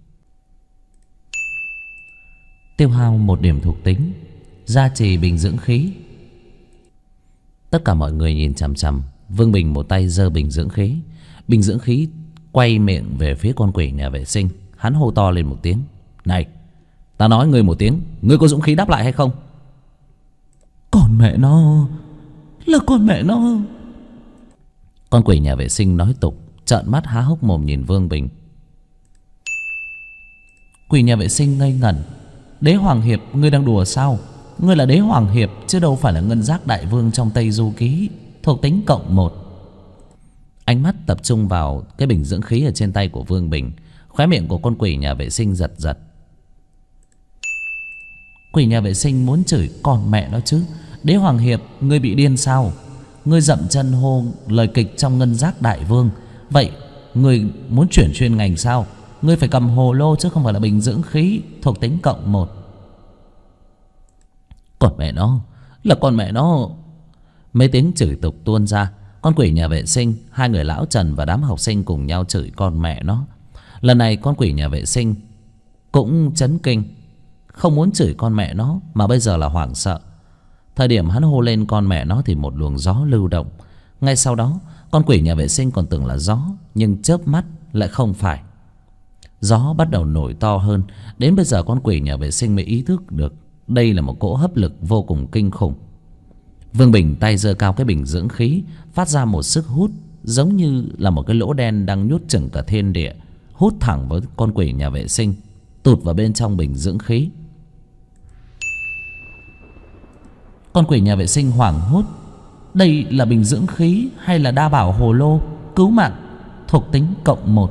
Tiêu hao 1 điểm thuộc tính, gia trì bình dưỡng khí. Tất cả mọi người nhìn chằm chằm Vương Bình, một tay giơ bình dưỡng khí. Bình dưỡng khí quay miệng về phía con quỷ nhà vệ sinh. Hắn hô to lên một tiếng: "Này, ta nói ngươi một tiếng, ngươi có dũng khí đáp lại hay không?" Con mẹ nó, là con mẹ nó. Con quỷ nhà vệ sinh nói tục, trợn mắt há hốc mồm nhìn Vương Bình. Quỷ nhà vệ sinh ngây ngẩn. Đế Hoàng Hiệp, ngươi đang đùa sao? Ngươi là Đế Hoàng Hiệp chứ đâu phải là Ngân Giác Đại Vương trong Tây Du Ký, thuộc tính +1. Ánh mắt tập trung vào cái bình dưỡng khí ở trên tay của Vương Bình. Khóe miệng của con quỷ nhà vệ sinh giật giật. Quỷ nhà vệ sinh muốn chửi con mẹ nó chứ. Đế Hoàng Hiệp, ngươi bị điên sao? Ngươi dậm chân hô lời kịch trong Ngân Giác Đại Vương. Vậy ngươi muốn chuyển chuyên ngành sao? Ngươi phải cầm hồ lô chứ không phải là bình dưỡng khí, thuộc tính +1. Con mẹ nó, là con mẹ nó. Mấy tiếng chửi tục tuôn ra. Con quỷ nhà vệ sinh, hai người lão Trần và đám học sinh cùng nhau chửi con mẹ nó. Lần này con quỷ nhà vệ sinh cũng chấn kinh. Không muốn chửi con mẹ nó mà bây giờ là hoảng sợ. Thời điểm hắn hô lên con mẹ nó thì một luồng gió lưu động. Ngay sau đó con quỷ nhà vệ sinh còn tưởng là gió, nhưng chớp mắt lại không phải. Gió bắt đầu nổi to hơn. Đến bây giờ con quỷ nhà vệ sinh mới ý thức được đây là một cỗ hấp lực vô cùng kinh khủng. Vương Bình tay giơ cao cái bình dưỡng khí, phát ra một sức hút giống như là một cái lỗ đen đang nhốt chừng cả thiên địa, hút thẳng với con quỷ nhà vệ sinh, tụt vào bên trong bình dưỡng khí. Con quỷ nhà vệ sinh hoảng hốt. Đây là bình dưỡng khí hay là đa bảo hồ lô cứu mạng, thuộc tính +1?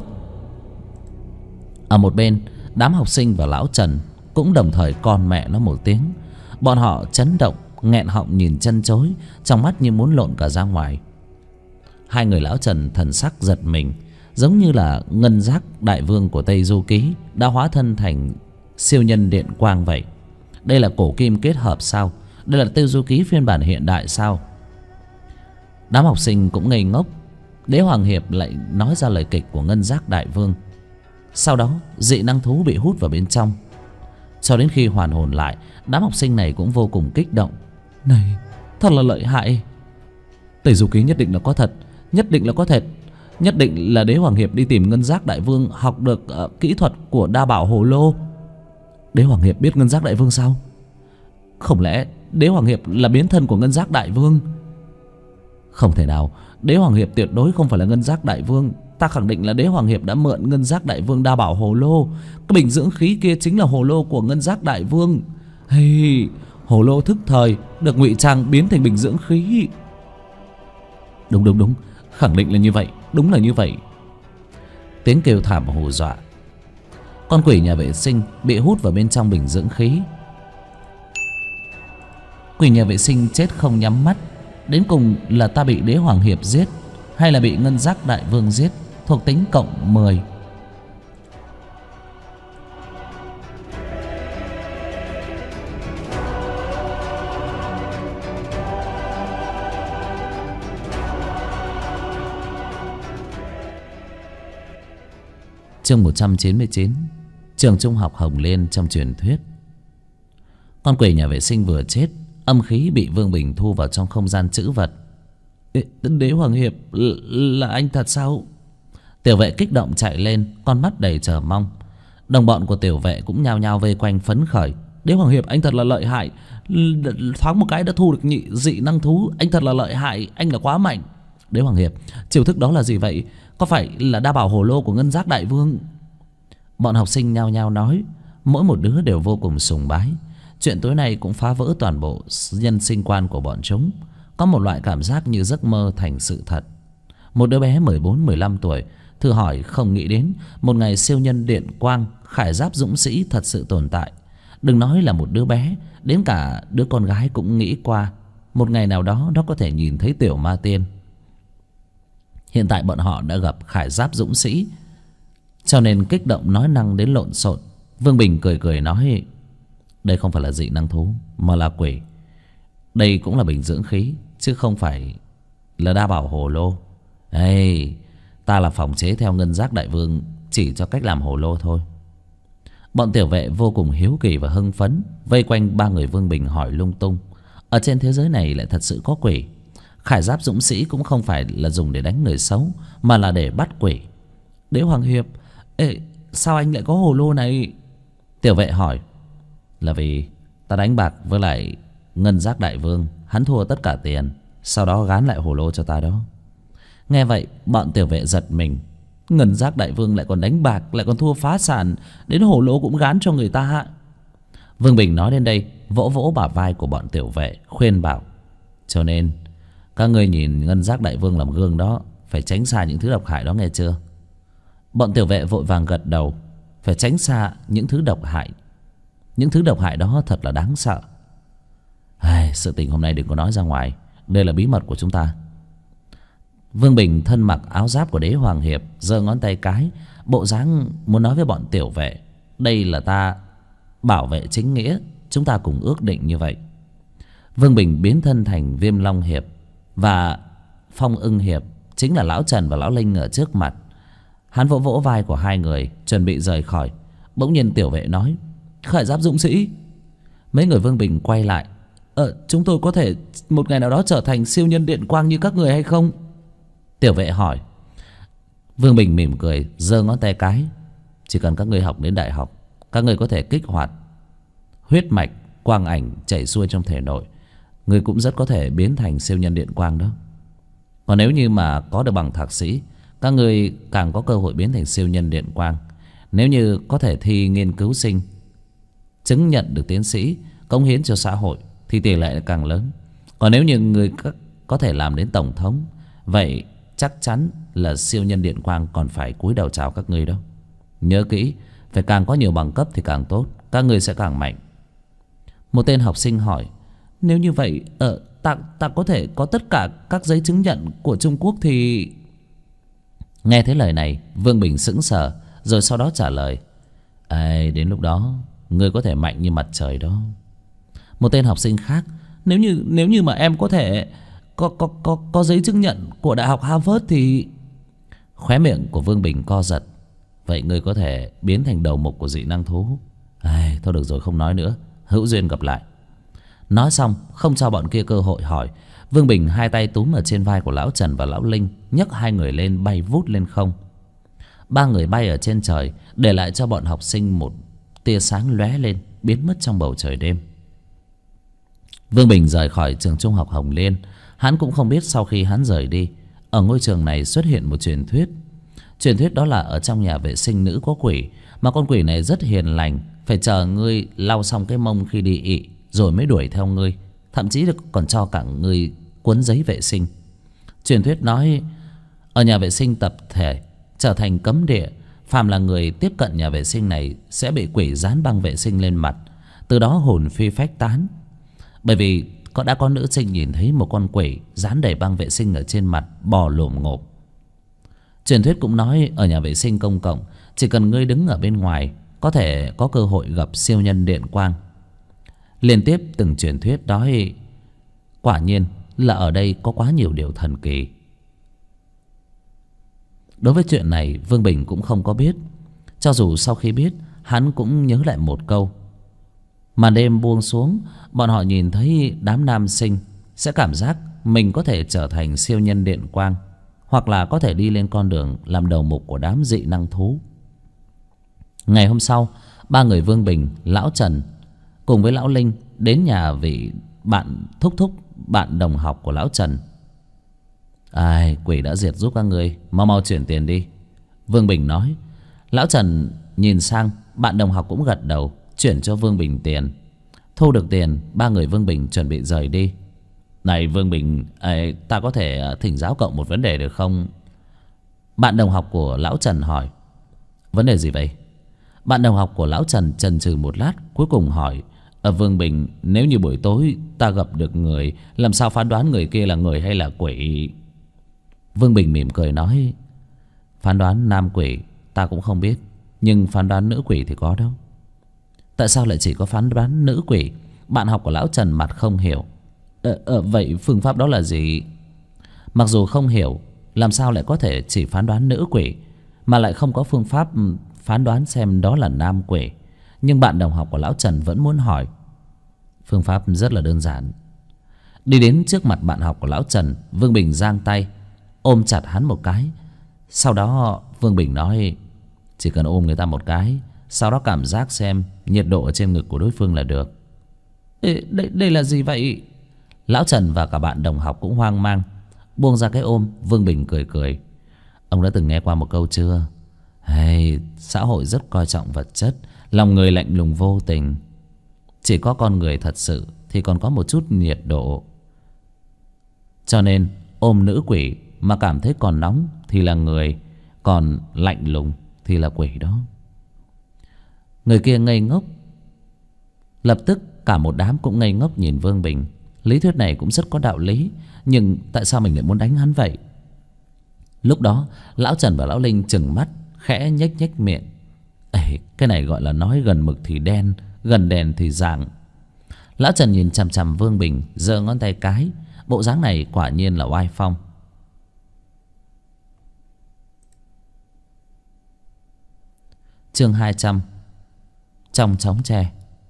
Ở một bên, đám học sinh và lão Trần cũng đồng thời con mẹ nó một tiếng. Bọn họ chấn động, nghẹn họng nhìn chân chối, trong mắt như muốn lộn cả ra ngoài. Hai người lão Trần thần sắc giật mình, giống như là Ngân Giác Đại Vương của Tây Du Ký đã hóa thân thành siêu nhân điện quang vậy. Đây là cổ kim kết hợp sao? Đây là Tây Du Ký phiên bản hiện đại sao? Đám học sinh cũng ngây ngốc. Đế Hoàng Hiệp lại nói ra lời kịch của Ngân Giác Đại Vương. Sau đó dị năng thú bị hút vào bên trong. Cho đến khi hoàn hồn lại, đám học sinh này cũng vô cùng kích động. Này, thật là lợi hại. Tây Du Ký nhất định là có thật. Nhất định là có thật. Nhất định là Đế Hoàng Hiệp đi tìm Ngân Giác Đại Vương học được kỹ thuật của đa bảo hồ lô. Đế Hoàng Hiệp biết Ngân Giác Đại Vương sao? Không lẽ Đế Hoàng Hiệp là biến thân của Ngân Giác Đại Vương? Không thể nào. Đế Hoàng Hiệp tuyệt đối không phải là Ngân Giác Đại Vương. Ta khẳng định là Đế Hoàng Hiệp đã mượn Ngân Giác Đại Vương đa bảo hồ lô. Cái bình dưỡng khí kia chính là hồ lô của Ngân Giác Đại Vương. Hey, hồ lô thức thời được ngụy trang biến thành bình dưỡng khí. Đúng, khẳng định là như vậy. Đúng là như vậy. Tiếng kêu thảm hù dọa. Con quỷ nhà vệ sinh bị hút vào bên trong bình dưỡng khí. Quỷ nhà vệ sinh chết không nhắm mắt. Đến cùng là ta bị Đế Hoàng Hiệp giết hay là bị Ngân Giác Đại Vương giết, thuộc tính +10. Chương 199. Trường trung học Hồng Liên trong truyền thuyết. Con quỷ nhà vệ sinh vừa chết, âm khí bị Vương Bình thu vào trong không gian trữ vật. Đế Hoàng Hiệp là anh thật sao? Tiểu vệ kích động chạy lên, con mắt đầy chờ mong. Đồng bọn của tiểu vệ cũng nhao nhao vây quanh phấn khởi. Đế Hoàng Hiệp anh thật là lợi hại. Thoáng một cái đã thu được dị năng thú. Anh thật là lợi hại, anh là quá mạnh. Đế Hoàng Hiệp, chiêu thức đó là gì vậy? Có phải là đa bảo hồ lô của Ngân Giác Đại Vương? Bọn học sinh nhao nhao nói. Mỗi một đứa đều vô cùng sùng bái. Chuyện tối nay cũng phá vỡ toàn bộ nhân sinh quan của bọn chúng. Có một loại cảm giác như giấc mơ thành sự thật. Một đứa bé 14-15 tuổi thử hỏi không nghĩ đến một ngày siêu nhân điện quang, khải giáp dũng sĩ thật sự tồn tại. Đừng nói là một đứa bé, đến cả đứa con gái cũng nghĩ qua một ngày nào đó nó có thể nhìn thấy tiểu ma tiên. Hiện tại bọn họ đã gặp khải giáp dũng sĩ, cho nên kích động nói năng đến lộn xộn. Vương Bình cười cười nói: đây không phải là dị năng thú mà là quỷ. Đây cũng là bình dưỡng khí, chứ không phải là đa bảo hồ lô. Ê, ta là phòng chế theo ngân giác đại vương chỉ cho cách làm hồ lô thôi. Bọn tiểu vệ vô cùng hiếu kỳ và hưng phấn, vây quanh ba người Vương Bình hỏi lung tung. Ở trên thế giới này lại thật sự có quỷ. Khải giáp dũng sĩ cũng không phải là dùng để đánh người xấu, mà là để bắt quỷ. Đế Hoàng Hiệp, ê, sao anh lại có hồ lô này? Tiểu vệ hỏi. Là vì ta đánh bạc với lại ngân giác đại vương, hắn thua tất cả tiền, sau đó gán lại hồ lô cho ta đó. Nghe vậy bọn tiểu vệ giật mình. Ngân giác đại vương lại còn đánh bạc, lại còn thua phá sản, đến hồ lô cũng gán cho người ta. Vương Bình nói đến đây, vỗ vỗ bả vai của bọn tiểu vệ, khuyên bảo. Cho nên các ngươi nhìn ngân giác đại vương làm gương đó, phải tránh xa những thứ độc hại đó, nghe chưa? Bọn tiểu vệ vội vàng gật đầu. Phải tránh xa những thứ độc hại. Những thứ độc hại đó thật là đáng sợ. Sự tình hôm nay đừng có nói ra ngoài, đây là bí mật của chúng ta. Vương Bình thân mặc áo giáp của Đế Hoàng Hiệp, giơ ngón tay cái, bộ dáng muốn nói với bọn tiểu vệ. Đây là ta bảo vệ chính nghĩa, chúng ta cùng ước định như vậy. Vương Bình biến thân thành Viêm Long Hiệp và Phong Ưng Hiệp, chính là Lão Trần và Lão Linh ở trước mặt. Hắn vỗ vỗ vai của hai người, chuẩn bị rời khỏi. Bỗng nhiên tiểu vệ nói. Khải giáp dũng sĩ. Mấy người Vương Bình quay lại. Chúng tôi có thể một ngày nào đó trở thành siêu nhân điện quang như các người hay không? Tiểu vệ hỏi. Vương Bình mỉm cười, giơ ngón tay cái. Chỉ cần các người học đến đại học, các người có thể kích hoạt huyết mạch quang ảnh chảy xuôi trong thể nội, người cũng rất có thể biến thành siêu nhân điện quang đó. Còn nếu như mà có được bằng thạc sĩ, các người càng có cơ hội biến thành siêu nhân điện quang. Nếu như có thể thi nghiên cứu sinh, chứng nhận được tiến sĩ, cống hiến cho xã hội, thì tỷ lệ càng lớn. Còn nếu như người có thể làm đến tổng thống, vậy chắc chắn là siêu nhân điện quang còn phải cúi đầu chào các người đâu. Nhớ kỹ, phải càng có nhiều bằng cấp thì càng tốt, các người sẽ càng mạnh. Một tên học sinh hỏi. Nếu như vậy ta có thể có tất cả các giấy chứng nhận của Trung Quốc thì... Nghe thấy lời này, Vương Bình sững sờ, rồi sau đó trả lời. Đến lúc đó ngươi có thể mạnh như mặt trời đó. Một tên học sinh khác. Nếu như mà em có thể có giấy chứng nhận của Đại học Harvard thì... Khóe miệng của Vương Bình co giật. Vậy ngươi có thể biến thành đầu mục của dị năng thú. Thôi được rồi, không nói nữa, hữu duyên gặp lại. Nói xong, không cho bọn kia cơ hội hỏi, Vương Bình hai tay túm ở trên vai của Lão Trần và Lão Linh, nhấc hai người lên bay vút lên không. Ba người bay ở trên trời, để lại cho bọn học sinh một tia sáng lóe lên, biến mất trong bầu trời đêm. Vương Bình rời khỏi trường trung học Hồng Liên. Hắn cũng không biết sau khi hắn rời đi, ở ngôi trường này xuất hiện một truyền thuyết. Truyền thuyết đó là ở trong nhà vệ sinh nữ có quỷ, mà con quỷ này rất hiền lành, phải chờ ngươi lau xong cái mông khi đi ị rồi mới đuổi theo ngươi, thậm chí còn cho cả ngươi cuốn giấy vệ sinh. Truyền thuyết nói ở nhà vệ sinh tập thể trở thành cấm địa, phàm là người tiếp cận nhà vệ sinh này sẽ bị quỷ dán băng vệ sinh lên mặt, từ đó hồn phi phách tán. Bởi vì đã có nữ sinh nhìn thấy một con quỷ dán đầy băng vệ sinh ở trên mặt, bò lồm ngộp. Truyền thuyết cũng nói ở nhà vệ sinh công cộng, chỉ cần ngươi đứng ở bên ngoài có thể có cơ hội gặp siêu nhân điện quang. Liên tiếp từng truyền thuyết đó, quả nhiên là ở đây có quá nhiều điều thần kỳ. Đối với chuyện này, Vương Bình cũng không có biết. Cho dù sau khi biết, hắn cũng nhớ lại một câu. Màn đêm buông xuống, bọn họ nhìn thấy đám nam sinh sẽ cảm giác mình có thể trở thành siêu nhân điện quang, hoặc là có thể đi lên con đường làm đầu mục của đám dị năng thú. Ngày hôm sau, ba người Vương Bình, Lão Trần cùng với Lão Linh đến nhà vị bạn thúc bạn đồng học của Lão Trần. Quỷ đã diệt giúp các người, mau mau chuyển tiền đi, Vương Bình nói. Lão Trần nhìn sang, bạn đồng học cũng gật đầu, chuyển cho Vương Bình tiền. Thu được tiền, ba người Vương Bình chuẩn bị rời đi. Này Vương Bình, ta có thể thỉnh giáo cậu một vấn đề được không? Bạn đồng học của Lão Trần hỏi. Vấn đề gì vậy? Bạn đồng học của Lão Trần chần chừ một lát, cuối cùng hỏi. Vương Bình, nếu như buổi tối ta gặp được người, làm sao phán đoán người kia là người hay là quỷ? Vương Bình mỉm cười nói. Phán đoán nam quỷ ta cũng không biết, nhưng phán đoán nữ quỷ thì có đâu. Tại sao lại chỉ có phán đoán nữ quỷ? Bạn học của Lão Trần mặt không hiểu. Vậy phương pháp đó là gì? Mặc dù không hiểu làm sao lại có thể chỉ phán đoán nữ quỷ, mà lại không có phương pháp phán đoán xem đó là nam quỷ, nhưng bạn đồng học của lão Trần vẫn muốn hỏi. Phương pháp rất là đơn giản. Đi đến trước mặt bạn học của lão Trần, Vương Bình giang tay ôm chặt hắn một cái. Sau đó Vương Bình nói, chỉ cần ôm người ta một cái, sau đó cảm giác xem nhiệt độ ở trên ngực của đối phương là được. Đây là gì vậy? Lão Trần và cả bạn đồng học cũng hoang mang. Buông ra cái ôm, Vương Bình cười cười. Ông đã từng nghe qua một câu chưa? Hey, xã hội rất coi trọng vật chất, lòng người lạnh lùng vô tình. Chỉ có con người thật sự thì còn có một chút nhiệt độ. Cho nên ôm nữ quỷ mà cảm thấy còn nóng thì là người, còn lạnh lùng thì là quỷ đó. Người kia ngây ngốc. Lập tức cả một đám cũng ngây ngốc nhìn Vương Bình. Lý thuyết này cũng rất có đạo lý, nhưng tại sao mình lại muốn đánh hắn vậy? Lúc đó lão Trần và lão Linh trừng mắt, khẽ nhếch nhếch miệng. Ê, cái này gọi là nói gần mực thì đen, gần đèn thì rạng. Lão Trần nhìn chằm chằm Vương Bình, giơ ngón tay cái. Bộ dáng này quả nhiên là oai phong. Chương 200. Trong chóng tre.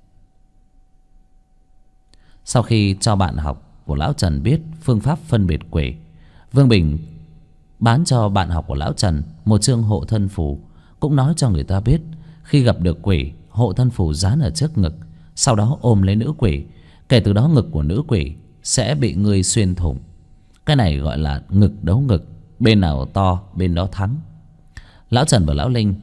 Sau khi cho bạn học của lão Trần biết phương pháp phân biệt quỷ, Vương Bình bán cho bạn học của lão Trần một chương hộ thân phù, cũng nói cho người ta biết khi gặp được quỷ, hộ thân phù dán ở trước ngực, sau đó ôm lấy nữ quỷ, kể từ đó ngực của nữ quỷ sẽ bị ngươi xuyên thủng. Cái này gọi là ngực đấu ngực, bên nào to bên đó thắng. Lão Trần và lão Linh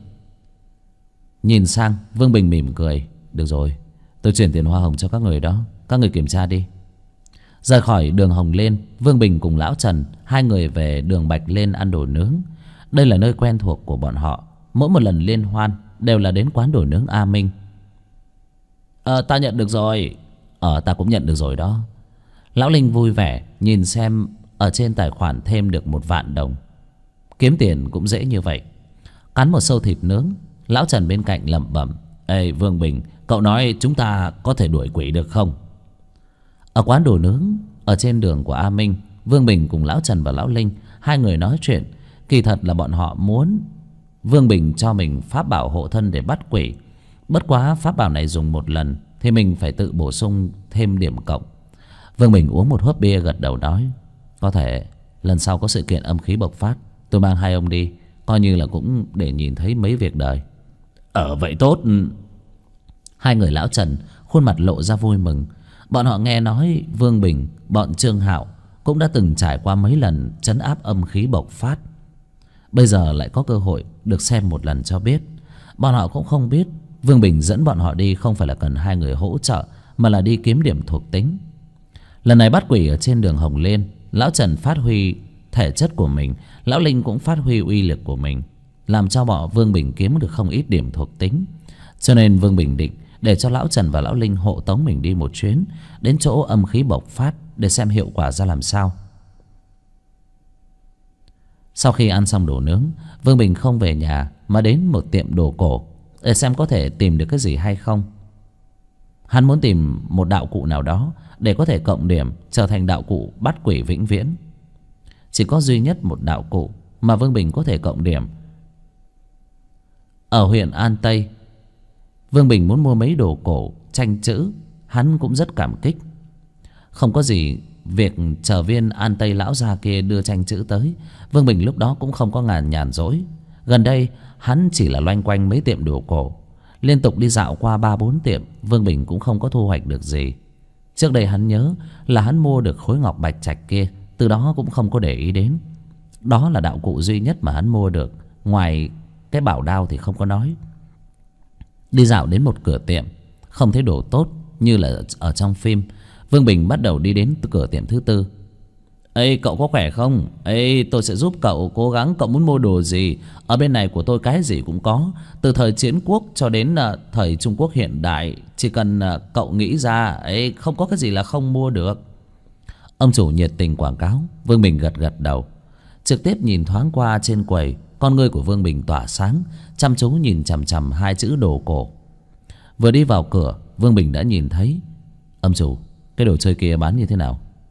nhìn sang Vương Bình mỉm cười. Được rồi, tôi chuyển tiền hoa hồng cho các người đó, các người kiểm tra đi. Rời khỏi đường Hồng Lên, Vương Bình cùng lão Trần hai người về đường Bạch Lên ăn đồ nướng. Đây là nơi quen thuộc của bọn họ, mỗi một lần liên hoan đều là đến quán đồ nướng A Minh. Ta nhận được rồi. Ta cũng nhận được rồi đó. Lão Linh vui vẻ nhìn xem ở trên tài khoản thêm được 1.000.000 đồng. Kiếm tiền cũng dễ như vậy. Cắn một sâu thịt nướng, lão Trần bên cạnh lẩm bẩm. Ê Vương Bình, cậu nói chúng ta có thể đuổi quỷ được không? Ở quán đồ nướng ở trên đường của A Minh, Vương Bình cùng lão Trần và lão Linh hai người nói chuyện. Kỳ thật là bọn họ muốn Vương Bình cho mình pháp bảo hộ thân để bắt quỷ. Bất quá pháp bảo này dùng một lần thì mình phải tự bổ sung thêm điểm cộng. Vương Bình uống một hớp bia gật đầu nói, có thể lần sau có sự kiện âm khí bộc phát, tôi mang hai ông đi, coi như là cũng để nhìn thấy mấy việc đời. Vậy tốt. Hai người lão Trần khuôn mặt lộ ra vui mừng. Bọn họ nghe nói Vương Bình, bọn Trương Hạo cũng đã từng trải qua mấy lần trấn áp âm khí bộc phát. Bây giờ lại có cơ hội được xem một lần cho biết. Bọn họ cũng không biết Vương Bình dẫn bọn họ đi không phải là cần hai người hỗ trợ, mà là đi kiếm điểm thuộc tính. Lần này bắt quỷ ở trên đường Hồng Lên, lão Trần phát huy thể chất của mình, lão Linh cũng phát huy uy lực của mình, làm cho bọn Vương Bình kiếm được không ít điểm thuộc tính. Cho nên Vương Bình định để cho lão Trần và lão Linh hộ tống mình đi một chuyến đến chỗ âm khí bộc phát để xem hiệu quả ra làm sao. Sau khi ăn xong đồ nướng, Vương Bình không về nhà mà đến một tiệm đồ cổ để xem có thể tìm được cái gì hay không. Hắn muốn tìm một đạo cụ nào đó để có thể cộng điểm trở thành đạo cụ bắt quỷ vĩnh viễn. Chỉ có duy nhất một đạo cụ mà Vương Bình có thể cộng điểm. Ở huyện An Tây, Vương Bình muốn mua mấy đồ cổ tranh chữ. Hắn cũng rất cảm kích. Không có gì việc chờ viên An Tây lão già kia đưa tranh chữ tới, Vương Bình lúc đó cũng không có nhàn rỗi. Gần đây hắn chỉ là loanh quanh mấy tiệm đồ cổ, liên tục đi dạo qua 3-4 tiệm. Vương Bình cũng không có thu hoạch được gì. Trước đây hắn nhớ là hắn mua được khối ngọc bạch trạch kia, từ đó cũng không có để ý đến. Đó là đạo cụ duy nhất mà hắn mua được, ngoài cái bảo đao thì không có nói. Đi dạo đến một cửa tiệm, không thấy đồ tốt như là ở trong phim. Vương Bình bắt đầu đi đến cửa tiệm thứ tư. Ê cậu có khỏe không? Ê tôi sẽ giúp cậu cố gắng. Cậu muốn mua đồ gì? Ở bên này của tôi cái gì cũng có, từ thời chiến quốc cho đến thời Trung Quốc hiện đại. Chỉ cần cậu nghĩ ra, ấy không có cái gì là không mua được. Ông chủ nhiệt tình quảng cáo. Vương Bình gật gật đầu. Trực tiếp nhìn thoáng qua trên quầy, con ngươi của Vương Bình tỏa sáng, chăm chú nhìn chằm chằm hai chữ đồ cổ. Vừa đi vào cửa, Vương Bình đã nhìn thấy. Ông chủ, cái đồ chơi kia bán như thế nào?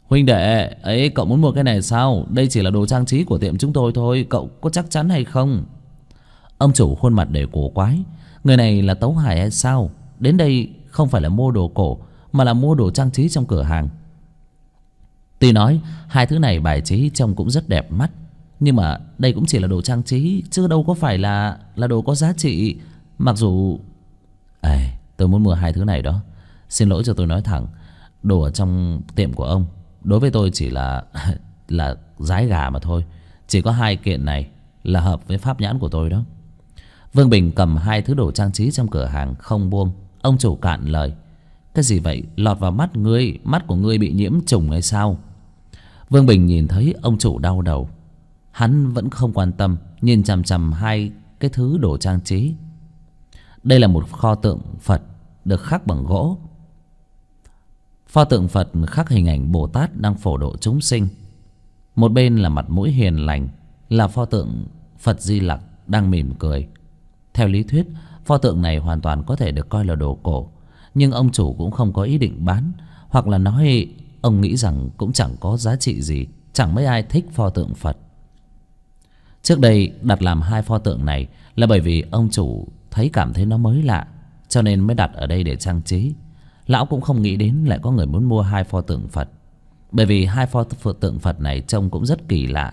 Huynh đệ ấy, cậu muốn mua cái này sao? Đây chỉ là đồ trang trí của tiệm chúng tôi thôi, cậu có chắc chắn hay không? Ông chủ khuôn mặt để cổ quái. Người này là Tấu Hải hay sao? Đến đây không phải là mua đồ cổ, mà là mua đồ trang trí trong cửa hàng. Tuy nói hai thứ này bài trí trông cũng rất đẹp mắt, nhưng mà đây cũng chỉ là đồ trang trí, chứ đâu có phải là đồ có giá trị. Mặc dù tôi muốn mua hai thứ này đó. Xin lỗi cho tôi nói thẳng, đồ ở trong tiệm của ông đối với tôi chỉ là là dái gà mà thôi. Chỉ có hai kiện này là hợp với pháp nhãn của tôi đó. Vương Bình cầm hai thứ đồ trang trí trong cửa hàng không buông. Ông chủ cạn lời. Cái gì vậy? Lọt vào mắt ngươi? Mắt của ngươi bị nhiễm trùng hay sao? Vương Bình nhìn thấy ông chủ đau đầu. Hắn vẫn không quan tâm, nhìn chằm chằm hai cái thứ đồ trang trí. Đây là một kho tượng Phật được khắc bằng gỗ. Pho tượng Phật khắc hình ảnh Bồ Tát đang phổ độ chúng sinh. Một bên là mặt mũi hiền lành, là pho tượng Phật Di Lặc đang mỉm cười. Theo lý thuyết, pho tượng này hoàn toàn có thể được coi là đồ cổ, nhưng ông chủ cũng không có ý định bán, hoặc là nói ông nghĩ rằng cũng chẳng có giá trị gì, chẳng mấy ai thích pho tượng Phật. Trước đây đặt làm hai pho tượng này là bởi vì ông chủ cảm thấy nó mới lạ, cho nên mới đặt ở đây để trang trí. Lão cũng không nghĩ đến lại có người muốn mua hai pho tượng Phật, bởi vì hai pho tượng Phật này trông cũng rất kỳ lạ.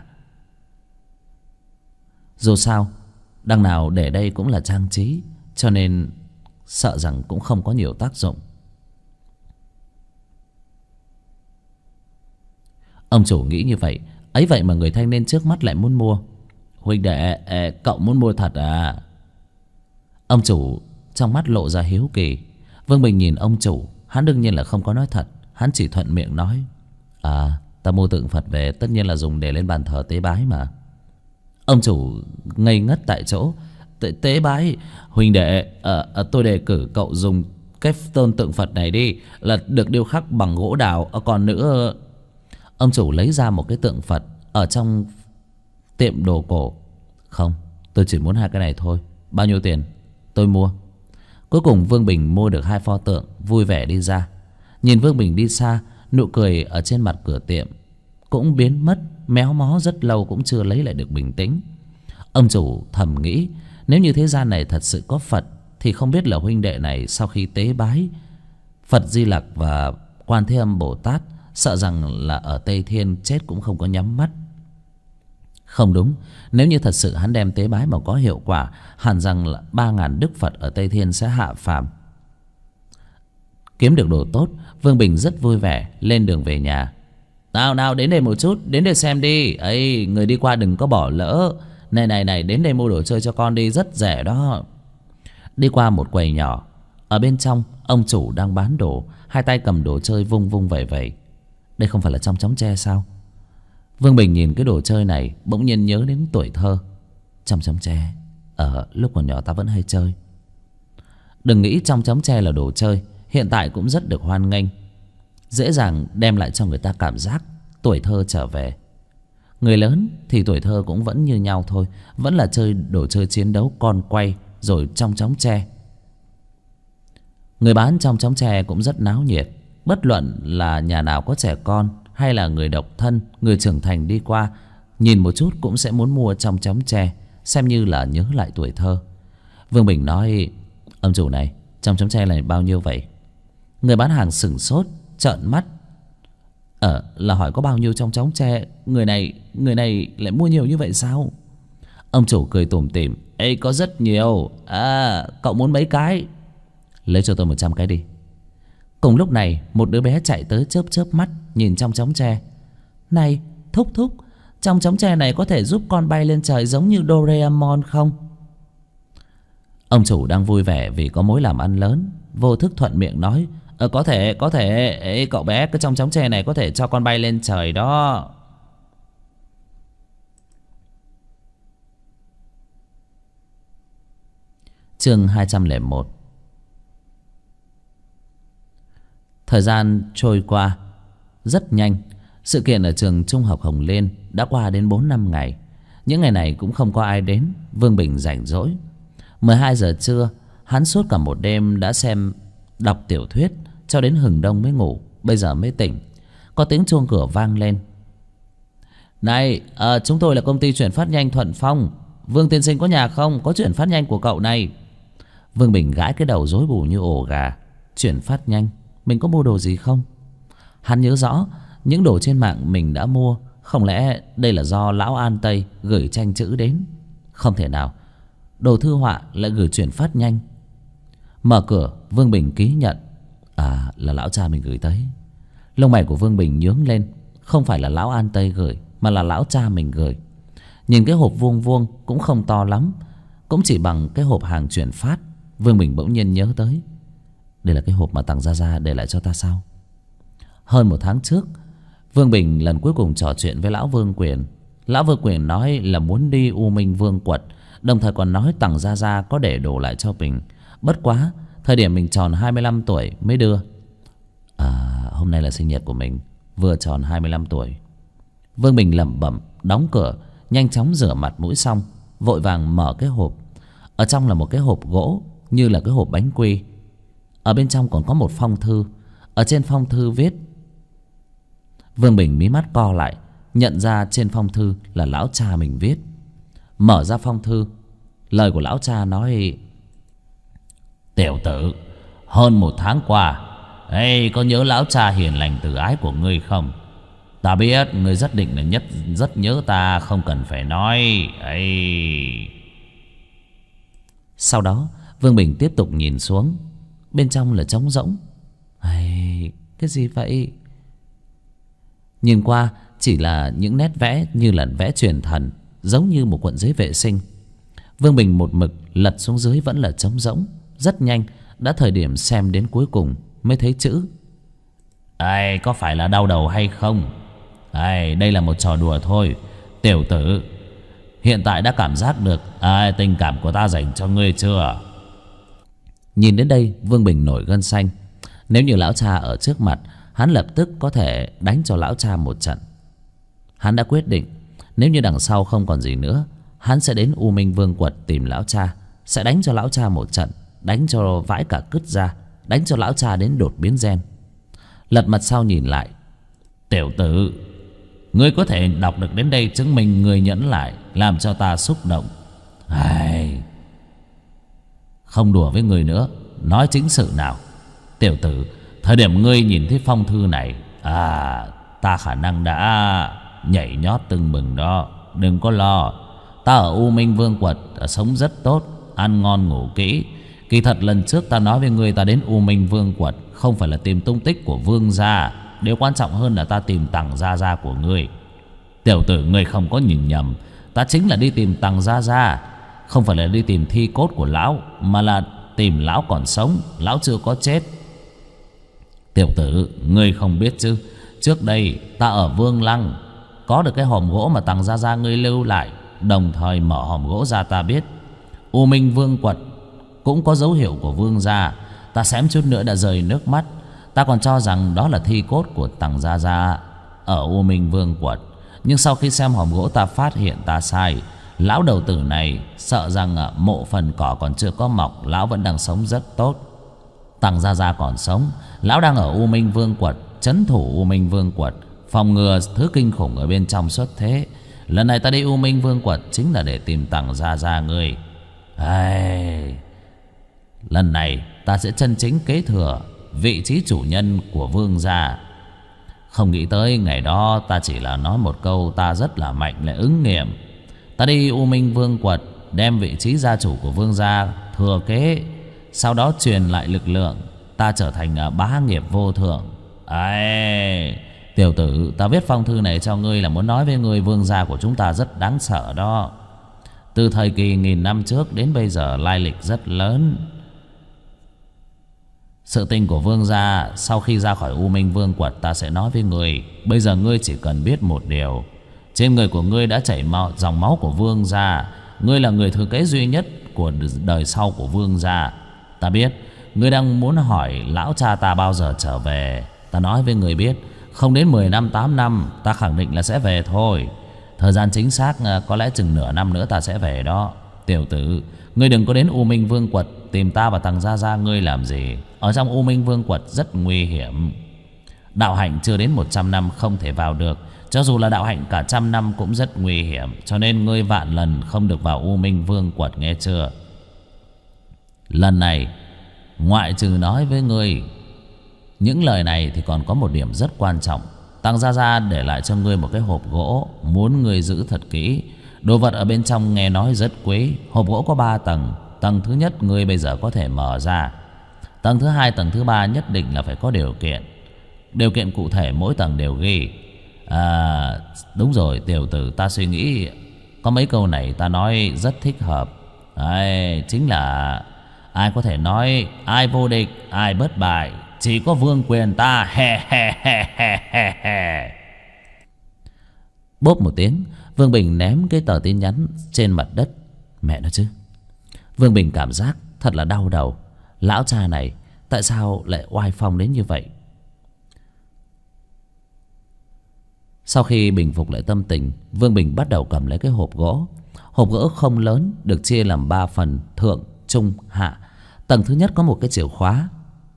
Dù sao đằng nào để đây cũng là trang trí, cho nên sợ rằng cũng không có nhiều tác dụng. Ông chủ nghĩ như vậy. Ấy vậy mà người thanh niên trước mắt lại muốn mua. Huynh đệ, cậu muốn mua thật à? Ông chủ trong mắt lộ ra hiếu kỳ. Vương Bình nhìn ông chủ, hắn đương nhiên là không có nói thật. Hắn chỉ thuận miệng nói: ta mua tượng Phật về tất nhiên là dùng để lên bàn thờ tế bái mà. Ông chủ ngây ngất tại chỗ. Tế bái? Huynh đệ, tôi đề cử cậu dùng cái tôn tượng Phật này đi, là được điêu khắc bằng gỗ đào. Còn nữa... Ông chủ lấy ra một cái tượng Phật ở trong tiệm đồ cổ. Không, tôi chỉ muốn hai cái này thôi. Bao nhiêu tiền? Tôi mua. Cuối cùng Vương Bình mua được hai pho tượng, vui vẻ đi ra. Nhìn Vương Bình đi xa, nụ cười ở trên mặt cửa tiệm cũng biến mất, méo mó rất lâu cũng chưa lấy lại được bình tĩnh. Ông chủ thầm nghĩ, nếu như thế gian này thật sự có Phật thì không biết là huynh đệ này sau khi tế bái Phật Di Lặc và Quan Thế Âm Bồ Tát, sợ rằng là ở Tây Thiên chết cũng không có nhắm mắt. Không đúng, nếu như thật sự hắn đem tế bái mà có hiệu quả, hẳn rằng là 3.000 Đức Phật ở Tây Thiên sẽ hạ phàm. Kiếm được đồ tốt, Vương Bình rất vui vẻ lên đường về nhà. Nào đến đây một chút, đến đây xem đi. Ấy, người đi qua đừng có bỏ lỡ. Này, đến đây mua đồ chơi cho con đi, rất rẻ đó. Đi qua một quầy nhỏ, ở bên trong ông chủ đang bán đồ, hai tay cầm đồ chơi vung vung vẩy vẩy. Đây không phải là trong chóng tre sao? Vương Bình nhìn cái đồ chơi này bỗng nhiên nhớ đến tuổi thơ. Trong chóng tre, lúc còn nhỏ ta vẫn hay chơi. Đừng nghĩ trong chóng tre là đồ chơi, hiện tại cũng rất được hoan nghênh, dễ dàng đem lại cho người ta cảm giác tuổi thơ trở về. Người lớn thì tuổi thơ cũng vẫn như nhau thôi, vẫn là chơi đồ chơi chiến đấu con quay rồi trong chóng tre. Người bán trong chóng tre cũng rất náo nhiệt. Bất luận là nhà nào có trẻ con hay là người độc thân, người trưởng thành đi qua, nhìn một chút cũng sẽ muốn mua trong chóng tre, xem như là nhớ lại tuổi thơ. Vương Bình nói: ông chủ này, trong chóng tre này bao nhiêu vậy? Người bán hàng sửng sốt, trợn mắt. Là hỏi có bao nhiêu trong chóng tre? Người này lại mua nhiều như vậy sao? Ông chủ cười tủm tỉm: ê, có rất nhiều. Cậu muốn mấy cái? Lấy cho tôi 100 cái đi. Cùng lúc này một đứa bé chạy tới chớp chớp mắt nhìn trong chóng tre. Này thúc, trong chóng tre này có thể giúp con bay lên trời giống như Doraemon không? Ông chủ đang vui vẻ vì có mối làm ăn lớn, vô thức thuận miệng nói: có thể. Ê, cậu bé, cái trong chóng tre này có thể cho con bay lên trời đó. Chương 201. Thời gian trôi qua rất nhanh. Sự kiện ở trường trung học Hồng Liên đã qua đến 4-5 ngày. Những ngày này cũng không có ai đến. Vương Bình rảnh rỗi. 12 giờ trưa, hắn suốt cả một đêm đã đọc tiểu thuyết cho đến hừng đông mới ngủ. Bây giờ mới tỉnh. Có tiếng chuông cửa vang lên. Này, chúng tôi là công ty chuyển phát nhanh Thuận Phong. Vương tiên sinh có nhà không? Có chuyển phát nhanh của cậu này. Vương Bình gãi cái đầu rối bù như ổ gà. Chuyển phát nhanh? Mình có mua đồ gì không? Hắn nhớ rõ những đồ trên mạng mình đã mua. Không lẽ đây là do lão An Tây gửi tranh chữ đến? Không thể nào. Đồ thư họa lại gửi chuyển phát nhanh. Mở cửa, Vương Bình ký nhận. À, là lão cha mình gửi tới. Lông mày của Vương Bình nhướng lên. Không phải là lão An Tây gửi, mà là lão cha mình gửi. Nhìn cái hộp vuông vuông cũng không to lắm, cũng chỉ bằng cái hộp hàng chuyển phát. Vương Bình bỗng nhiên nhớ tới, đây là cái hộp mà Tằng Gia Gia để lại cho ta sao? Hơn 1 tháng trước, Vương Bình lần cuối cùng trò chuyện với lão Vương Quyền. Lão Vương Quyền nói là muốn đi U Minh Vương Quật, đồng thời còn nói Tằng Gia Gia có để đồ lại cho mình. Bất quá thời điểm mình tròn 25 tuổi mới đưa. Hôm nay là sinh nhật của mình, vừa tròn 25 tuổi. Vương Bình lẩm bẩm, đóng cửa, nhanh chóng rửa mặt mũi xong, vội vàng mở cái hộp. Ở trong là một cái hộp gỗ, như là cái hộp bánh quy. Ở bên trong còn có một phong thư. Ở trên phong thư viết. Vương Bình mí mắt co lại, nhận ra trên phong thư là lão cha mình viết. Mở ra phong thư, lời của lão cha nói: Tiểu tử, hơn 1 tháng qua, có nhớ lão cha hiền lành từ ái của ngươi không? Ta biết ngươi rất định là rất nhớ ta, không cần phải nói. Sau đó Vương Bình tiếp tục nhìn xuống. Bên trong là trống rỗng. Cái gì vậy? Nhìn qua chỉ là những nét vẽ như là vẽ truyền thần, giống như một cuộn giấy vệ sinh. Vương Bình một mực lật xuống dưới vẫn là trống rỗng. Rất nhanh đã thời điểm xem đến cuối cùng mới thấy chữ. Có phải là đau đầu hay không? Đây là một trò đùa thôi. Tiểu tử, hiện tại đã cảm giác được tình cảm của ta dành cho ngươi chưa? Nhìn đến đây Vương Bình nổi gân xanh. Nếu như lão cha ở trước mặt, hắn lập tức có thể đánh cho lão cha một trận. Hắn đã quyết định, nếu như đằng sau không còn gì nữa, hắn sẽ đến U Minh Vương Quật tìm lão cha, sẽ đánh cho lão cha một trận, đánh cho vãi cả cứt ra, đánh cho lão cha đến đột biến gen. Lật mặt sau nhìn lại. Tiểu tử, ngươi có thể đọc được đến đây chứng minh ngươi nhẫn lại, làm cho ta xúc động. Không đùa với ngươi nữa, nói chính sự nào. Tiểu tử, thời điểm ngươi nhìn thấy phong thư này, ta khả năng đã nhảy nhót tưng bừng đó. Đừng có lo, ta ở U Minh Vương Quật sống rất tốt, ăn ngon ngủ kỹ. Kỳ thật lần trước ta nói với ngươi, ta đến U Minh Vương Quật không phải là tìm tung tích của Vương gia. Điều quan trọng hơn là ta tìm Tằng Gia Gia của ngươi. Tiểu tử, ngươi không có nhìn nhầm, ta chính là đi tìm Tằng Gia Gia. Không phải là đi tìm thi cốt của lão, mà là tìm lão còn sống, lão chưa có chết. Tiểu tử, ngươi không biết chứ, trước đây ta ở Vương Lăng có được cái hòm gỗ mà Tằng Gia Gia ngươi lưu lại. Đồng thời mở hòm gỗ ra, ta biết U Minh Vương Quật cũng có dấu hiệu của Vương gia. Ta xém chút nữa đã rơi nước mắt. Ta còn cho rằng đó là thi cốt của Tằng Gia Gia ở U Minh Vương Quật. Nhưng sau khi xem hòm gỗ, ta phát hiện ta sai. Lão đầu tử này sợ rằng mộ phần cỏ còn chưa có mọc, lão vẫn đang sống rất tốt. Tằng Gia Gia còn sống, lão đang ở U Minh Vương Quật, trấn thủ U Minh Vương Quật, phòng ngừa thứ kinh khủng ở bên trong xuất thế. Lần này ta đi U Minh Vương Quật chính là để tìm Tằng Gia Gia ngươi. Lần này ta sẽ chân chính kế thừa vị trí chủ nhân của Vương gia. Không nghĩ tới ngày đó ta chỉ là nói một câu ta rất là mạnh lại ứng nghiệm. Ta đi U Minh Vương Quật, đem vị trí gia chủ của Vương gia thừa kế, sau đó truyền lại lực lượng, ta trở thành bá nghiệp vô thượng. Tiểu tử, ta viết phong thư này cho ngươi là muốn nói với ngươi, Vương gia của chúng ta rất đáng sợ đó. Từ thời kỳ 1000 năm trước đến bây giờ lai lịch rất lớn. Sự tình của Vương gia sau khi ra khỏi U Minh Vương Quật ta sẽ nói với ngươi. Bây giờ ngươi chỉ cần biết một điều, trên người của ngươi đã chảy dòng máu của Vương gia. Ngươi là người thừa kế duy nhất của đời sau của Vương gia. Ta biết ngươi đang muốn hỏi lão cha ta bao giờ trở về. Ta nói với ngươi biết, không đến 10 năm 8 năm ta khẳng định là sẽ về thôi. Thời gian chính xác có lẽ chừng nửa năm nữa ta sẽ về đó. Tiểu tử, ngươi đừng có đến U Minh Vương Quật tìm ta và Tằng Gia Gia ngươi làm gì. Ở trong U Minh Vương Quật rất nguy hiểm. Đạo hạnh chưa đến 100 năm không thể vào được. Cho dù là đạo hạnh cả 100 năm cũng rất nguy hiểm. Cho nên ngươi vạn lần không được vào U Minh Vương quật, nghe chưa? Lần này ngoại trừ nói với ngươi những lời này thì còn có một điểm rất quan trọng. Tăng Gia Gia để lại cho ngươi một cái hộp gỗ, muốn ngươi giữ thật kỹ. Đồ vật ở bên trong nghe nói rất quý. Hộp gỗ có 3 tầng. Tầng thứ nhất ngươi bây giờ có thể mở ra. Tầng thứ hai, tầng thứ ba nhất định là phải có điều kiện. Điều kiện cụ thể mỗi tầng đều ghi. Đúng rồi tiểu tử, ta suy nghĩ có mấy câu này ta nói rất thích hợp. Đấy, chính là ai có thể nói ai vô địch, ai bất bại, chỉ có vương quyền ta. He he he he he he. Bốp một tiếng, Vương Bình ném cái tờ tin nhắn trên mặt đất. Mẹ nó chứ, Vương Bình cảm giác thật là đau đầu. Lão cha này tại sao lại oai phong đến như vậy? Sau khi bình phục lại tâm tình, Vương Bình bắt đầu cầm lấy cái hộp gỗ. Hộp gỗ không lớn, được chia làm 3 phần: thượng, trung, hạ. Tầng thứ nhất có một cái chìa khóa.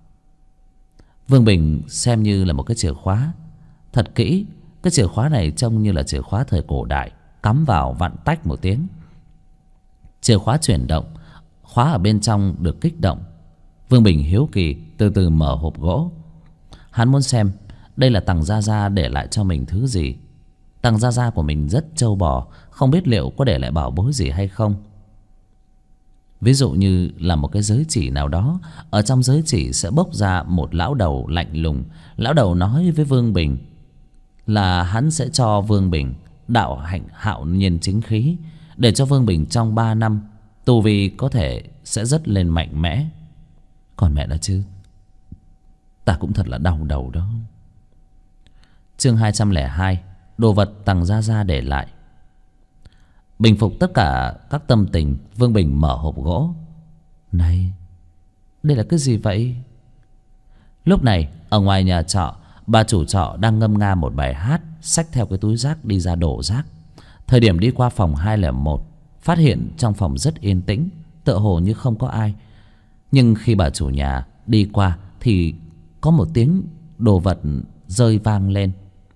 Vương Bình xem như là một cái chìa khóa. Thật kỹ, cái chìa khóa này trông như là chìa khóa thời cổ đại. Cắm vào vặn tách một tiếng, chìa khóa chuyển động, khóa ở bên trong được kích động. Vương Bình hiếu kỳ từ từ mở hộp gỗ. Hắn muốn xem đây là Tằng Gia Gia để lại cho mình thứ gì. Tằng Gia Gia của mình rất trâu bò, không biết liệu có để lại bảo bối gì hay không. Ví dụ như là một cái giới chỉ nào đó. Ở trong giới chỉ sẽ bốc ra một lão đầu lạnh lùng. Lão đầu nói với Vương Bình là hắn sẽ cho Vương Bình đạo hạnh hạo nhiên chính khí, để cho Vương Bình trong 3 năm tu vi có thể sẽ rất lên mạnh mẽ. Còn mẹ nó chứ, ta cũng thật là đau đầu đó. Chương 202, đồ vật Tằng Gia Gia để lại. Bình phục tất cả các tâm tình, Vương Bình mở hộp gỗ. Này, đây là cái gì vậy? Lúc này ở ngoài nhà trọ, bà chủ trọ đang ngâm nga một bài hát, xách theo cái túi rác đi ra đổ rác. Thời điểm đi qua phòng 201, phát hiện trong phòng rất yên tĩnh, tựa hồ như không có ai. Nhưng khi bà chủ nhà đi qua thì có một tiếng đồ vật rơi vang lên.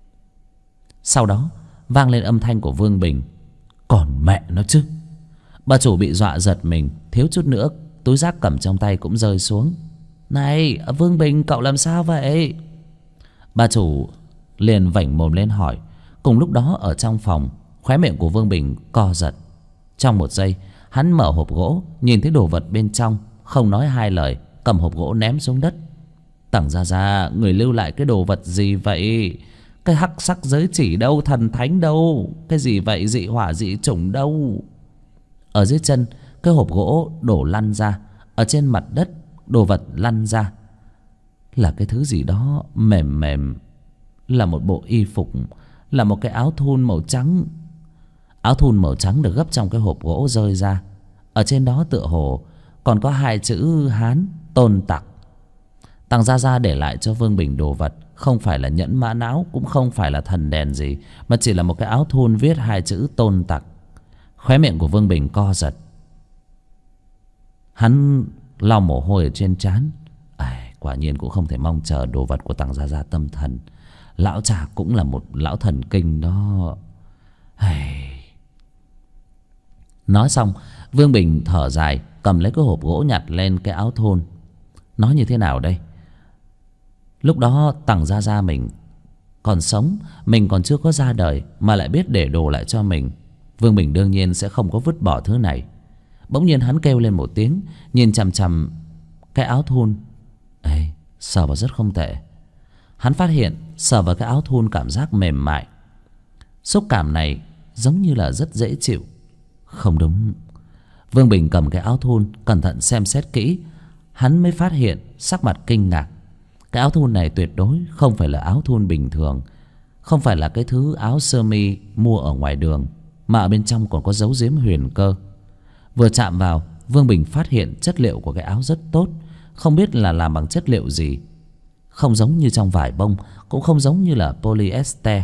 Sau đó vang lên âm thanh của Vương Bình. Còn mẹ nó chứ. Bà chủ bị dọa giật mình, thiếu chút nữa túi rác cầm trong tay cũng rơi xuống. Này Vương Bình, cậu làm sao vậy? Bà chủ liền vảnh mồm lên hỏi. Cùng lúc đó ở trong phòng, khóe miệng của Vương Bình co giật. Trong một giây, hắn mở hộp gỗ, nhìn thấy đồ vật bên trong, không nói hai lời, cầm hộp gỗ ném xuống đất. Tằng Gia Gia, người lưu lại cái đồ vật gì vậy? Cái hắc sắc giới chỉ đâu, thần thánh đâu, cái gì vậy, dị hỏa dị chủng đâu? Ở dưới chân, cái hộp gỗ đổ lăn ra. Ở trên mặt đất, đồ vật lăn ra. Là cái thứ gì đó mềm mềm. Là một bộ y phục, là một cái áo thun màu trắng. Áo thun màu trắng được gấp trong cái hộp gỗ rơi ra. Ở trên đó tựa hồ còn có 2 chữ Hán: Tôn Tặc. Tằng Gia Gia để lại cho Vương Bình đồ vật không phải là nhẫn mã não, cũng không phải là thần đèn gì, mà chỉ là một cái áo thun viết 2 chữ Tôn Tặc. Khóe miệng của Vương Bình co giật. Hắn lau mồ hôi ở trên trán. Quả nhiên cũng không thể mong chờ đồ vật của Tằng Gia Gia tâm thần. Lão cha cũng là một lão thần kinh đó. Nói xong, Vương Bình thở dài, cầm lấy cái hộp gỗ nhặt lên cái áo thun. Nói như thế nào đây? Lúc đó Tằng Gia Gia mình còn sống, mình còn chưa có ra đời mà lại biết để đồ lại cho mình. Vương Bình đương nhiên sẽ không có vứt bỏ thứ này. Bỗng nhiên hắn kêu lên một tiếng, nhìn chằm chằm cái áo thun. Sờ vào rất không tệ. Hắn phát hiện sờ vào cái áo thun cảm giác mềm mại. Xúc cảm này giống như là rất dễ chịu. Không đúng. Vương Bình cầm cái áo thun cẩn thận xem xét kỹ, hắn mới phát hiện sắc mặt kinh ngạc. Cái áo thun này tuyệt đối không phải là áo thun bình thường, không phải là cái thứ áo sơ mi mua ở ngoài đường, mà ở bên trong còn có dấu giếm huyền cơ. Vừa chạm vào, Vương Bình phát hiện chất liệu của cái áo rất tốt, không biết là làm bằng chất liệu gì. Không giống như trong vải bông, cũng không giống như là polyester.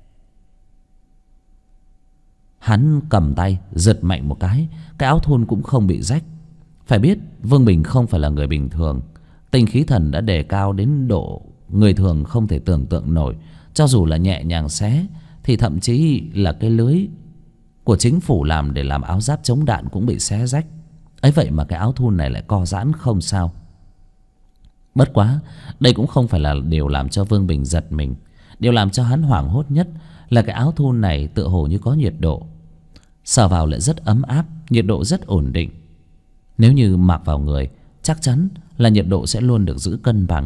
Hắn cầm tay giật mạnh một cái áo thun cũng không bị rách. Phải biết Vương Bình không phải là người bình thường, tinh khí thần đã đề cao đến độ người thường không thể tưởng tượng nổi. Cho dù là nhẹ nhàng xé thì thậm chí là cái lưới của chính phủ làm để làm áo giáp chống đạn cũng bị xé rách. Ấy vậy mà cái áo thun này lại co giãn không sao. Bất quá đây cũng không phải là điều làm cho Vương Bình giật mình. Điều làm cho hắn hoảng hốt nhất là cái áo thun này tựa hồ như có nhiệt độ. Sờ vào lại rất ấm áp, nhiệt độ rất ổn định. Nếu như mặc vào người, chắc chắn là nhiệt độ sẽ luôn được giữ cân bằng.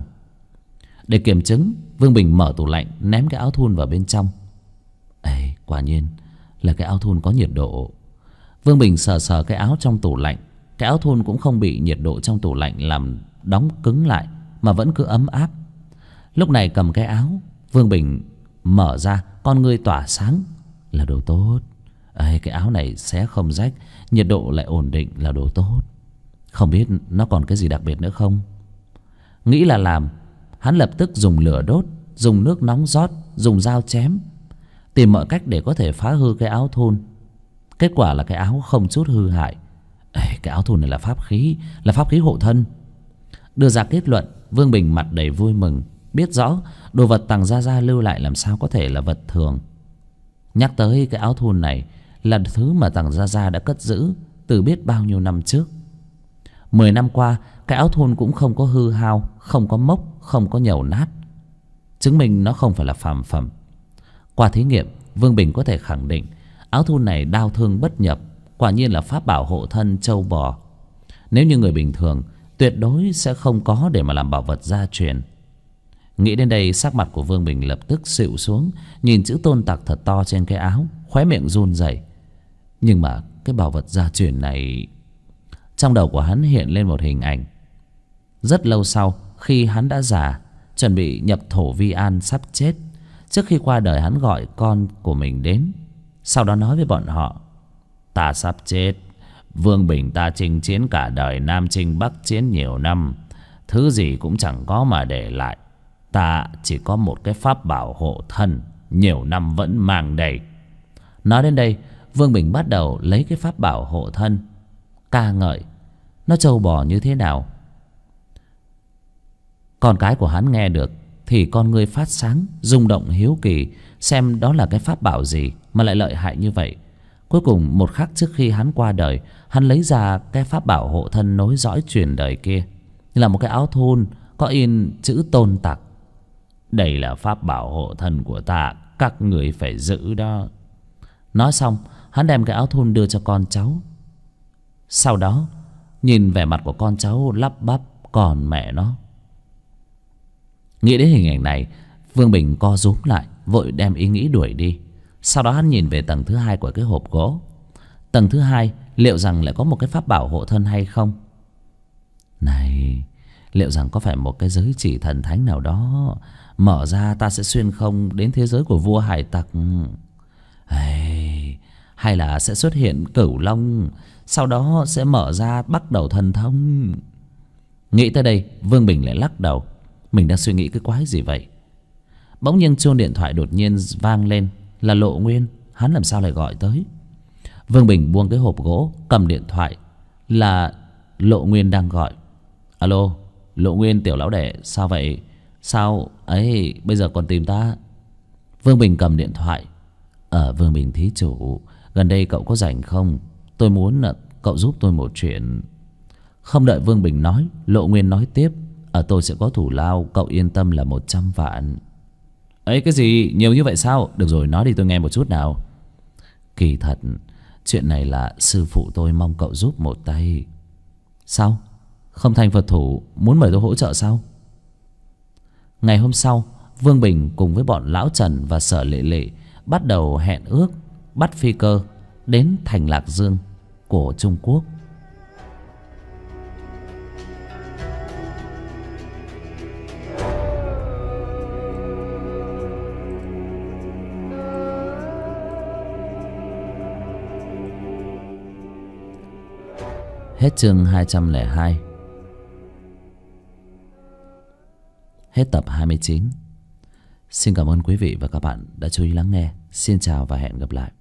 Để kiểm chứng, Vương Bình mở tủ lạnh, ném cái áo thun vào bên trong. Ê, quả nhiên là cái áo thun có nhiệt độ. Vương Bình sờ sờ cái áo trong tủ lạnh. Cái áo thun cũng không bị nhiệt độ trong tủ lạnh làm đóng cứng lại, mà vẫn cứ ấm áp. Lúc này cầm cái áo, Vương Bình mở ra, con ngươi tỏa sáng. Là đồ tốt. Ê, cái áo này xé không rách, nhiệt độ lại ổn định, là đồ tốt. Không biết nó còn cái gì đặc biệt nữa không? Nghĩ là làm, hắn lập tức dùng lửa đốt, dùng nước nóng rót, dùng dao chém, tìm mọi cách để có thể phá hư cái áo thun. Kết quả là cái áo không chút hư hại. Ê, cái áo thun này là pháp khí hộ thân. Đưa ra kết luận, Vương Bình mặt đầy vui mừng. Biết rõ đồ vật Tằng Gia Gia lưu lại làm sao có thể là vật thường. Nhắc tới cái áo thun này là thứ mà Tằng Gia Gia đã cất giữ từ biết bao nhiêu năm trước. 10 năm qua, cái áo thun cũng không có hư hao, không có mốc, không có nhầu nát, chứng minh nó không phải là phàm phẩm. Qua thí nghiệm, Vương Bình có thể khẳng định áo thun này đao thương bất nhập, quả nhiên là pháp bảo hộ thân trâu bò. Nếu như người bình thường, tuyệt đối sẽ không có để mà làm bảo vật gia truyền. Nghĩ đến đây, sắc mặt của Vương Bình lập tức xịu xuống, nhìn chữ Tôn Tặc thật to trên cái áo, khóe miệng run rẩy. Nhưng mà cái bảo vật gia truyền này, trong đầu của hắn hiện lên một hình ảnh. Rất lâu sau, khi hắn đã già, chuẩn bị nhập thổ vi an sắp chết, trước khi qua đời hắn gọi con của mình đến, sau đó nói với bọn họ: ta sắp chết. Vương Bình ta chinh chiến cả đời, Nam chinh Bắc chiến nhiều năm, thứ gì cũng chẳng có mà để lại. Ta chỉ có một cái pháp bảo hộ thân, nhiều năm vẫn mang đầy. Nói đến đây, Vương Bình bắt đầu lấy cái pháp bảo hộ thân ca ngợi nó trâu bò như thế nào. Con cái của hắn nghe được thì con ngươi phát sáng, rung động hiếu kỳ xem đó là cái pháp bảo gì mà lại lợi hại như vậy. Cuối cùng một khắc trước khi hắn qua đời, hắn lấy ra cái pháp bảo hộ thân nối dõi truyền đời kia, là một cái áo thun có in chữ Tôn Tặc. Đây là pháp bảo hộ thân của ta, các người phải giữ đó. Nói xong, hắn đem cái áo thun đưa cho con cháu. Sau đó nhìn vẻ mặt của con cháu lắp bắp: còn mẹ nó. Nghĩ đến hình ảnh này, Vương Bình co rúm lại, vội đem ý nghĩ đuổi đi. Sau đó hắn nhìn về tầng thứ hai của cái hộp gỗ. Tầng thứ hai liệu rằng lại có một cái pháp bảo hộ thân hay không? Này, liệu rằng có phải một cái giới chỉ thần thánh nào đó mở ra ta sẽ xuyên không đến thế giới của vua hải tặc? Hay là sẽ xuất hiện Cửu Long, sau đó sẽ mở ra Bắc Đầu Thần Thông? Nghĩ tới đây, Vương Bình lại lắc đầu. Mình đang suy nghĩ cái quái gì vậy? Bỗng nhiên chuông điện thoại đột nhiên vang lên. Là Lộ Nguyên. Hắn làm sao lại gọi tới? Vương Bình buông cái hộp gỗ, cầm điện thoại. Là Lộ Nguyên đang gọi. Alo, Lộ Nguyên tiểu lão đệ, sao vậy? Sao ấy bây giờ còn tìm ta? Vương Bình cầm điện thoại. Vương Bình thí chủ, gần đây cậu có rảnh không? Tôi muốn cậu giúp tôi một chuyện. Không đợi Vương Bình nói, Lộ Nguyên nói tiếp: tôi sẽ có thủ lao, cậu yên tâm, là 100 vạn. Ấy, cái gì nhiều như vậy sao? Được rồi, nói đi tôi nghe một chút nào. Kỳ thật, chuyện này là sư phụ tôi mong cậu giúp một tay. Sao? Không thành Phật thủ, muốn mời tôi hỗ trợ sao? Ngày hôm sau, Vương Bình cùng với bọn Lão Trần và Sở Lệ Lệ bắt đầu hẹn ước bắt phi cơ đến thành Lạc Dương của Trung Quốc. Hết chương 202. Hết tập 29. Xin cảm ơn quý vị và các bạn đã chú ý lắng nghe. Xin chào và hẹn gặp lại.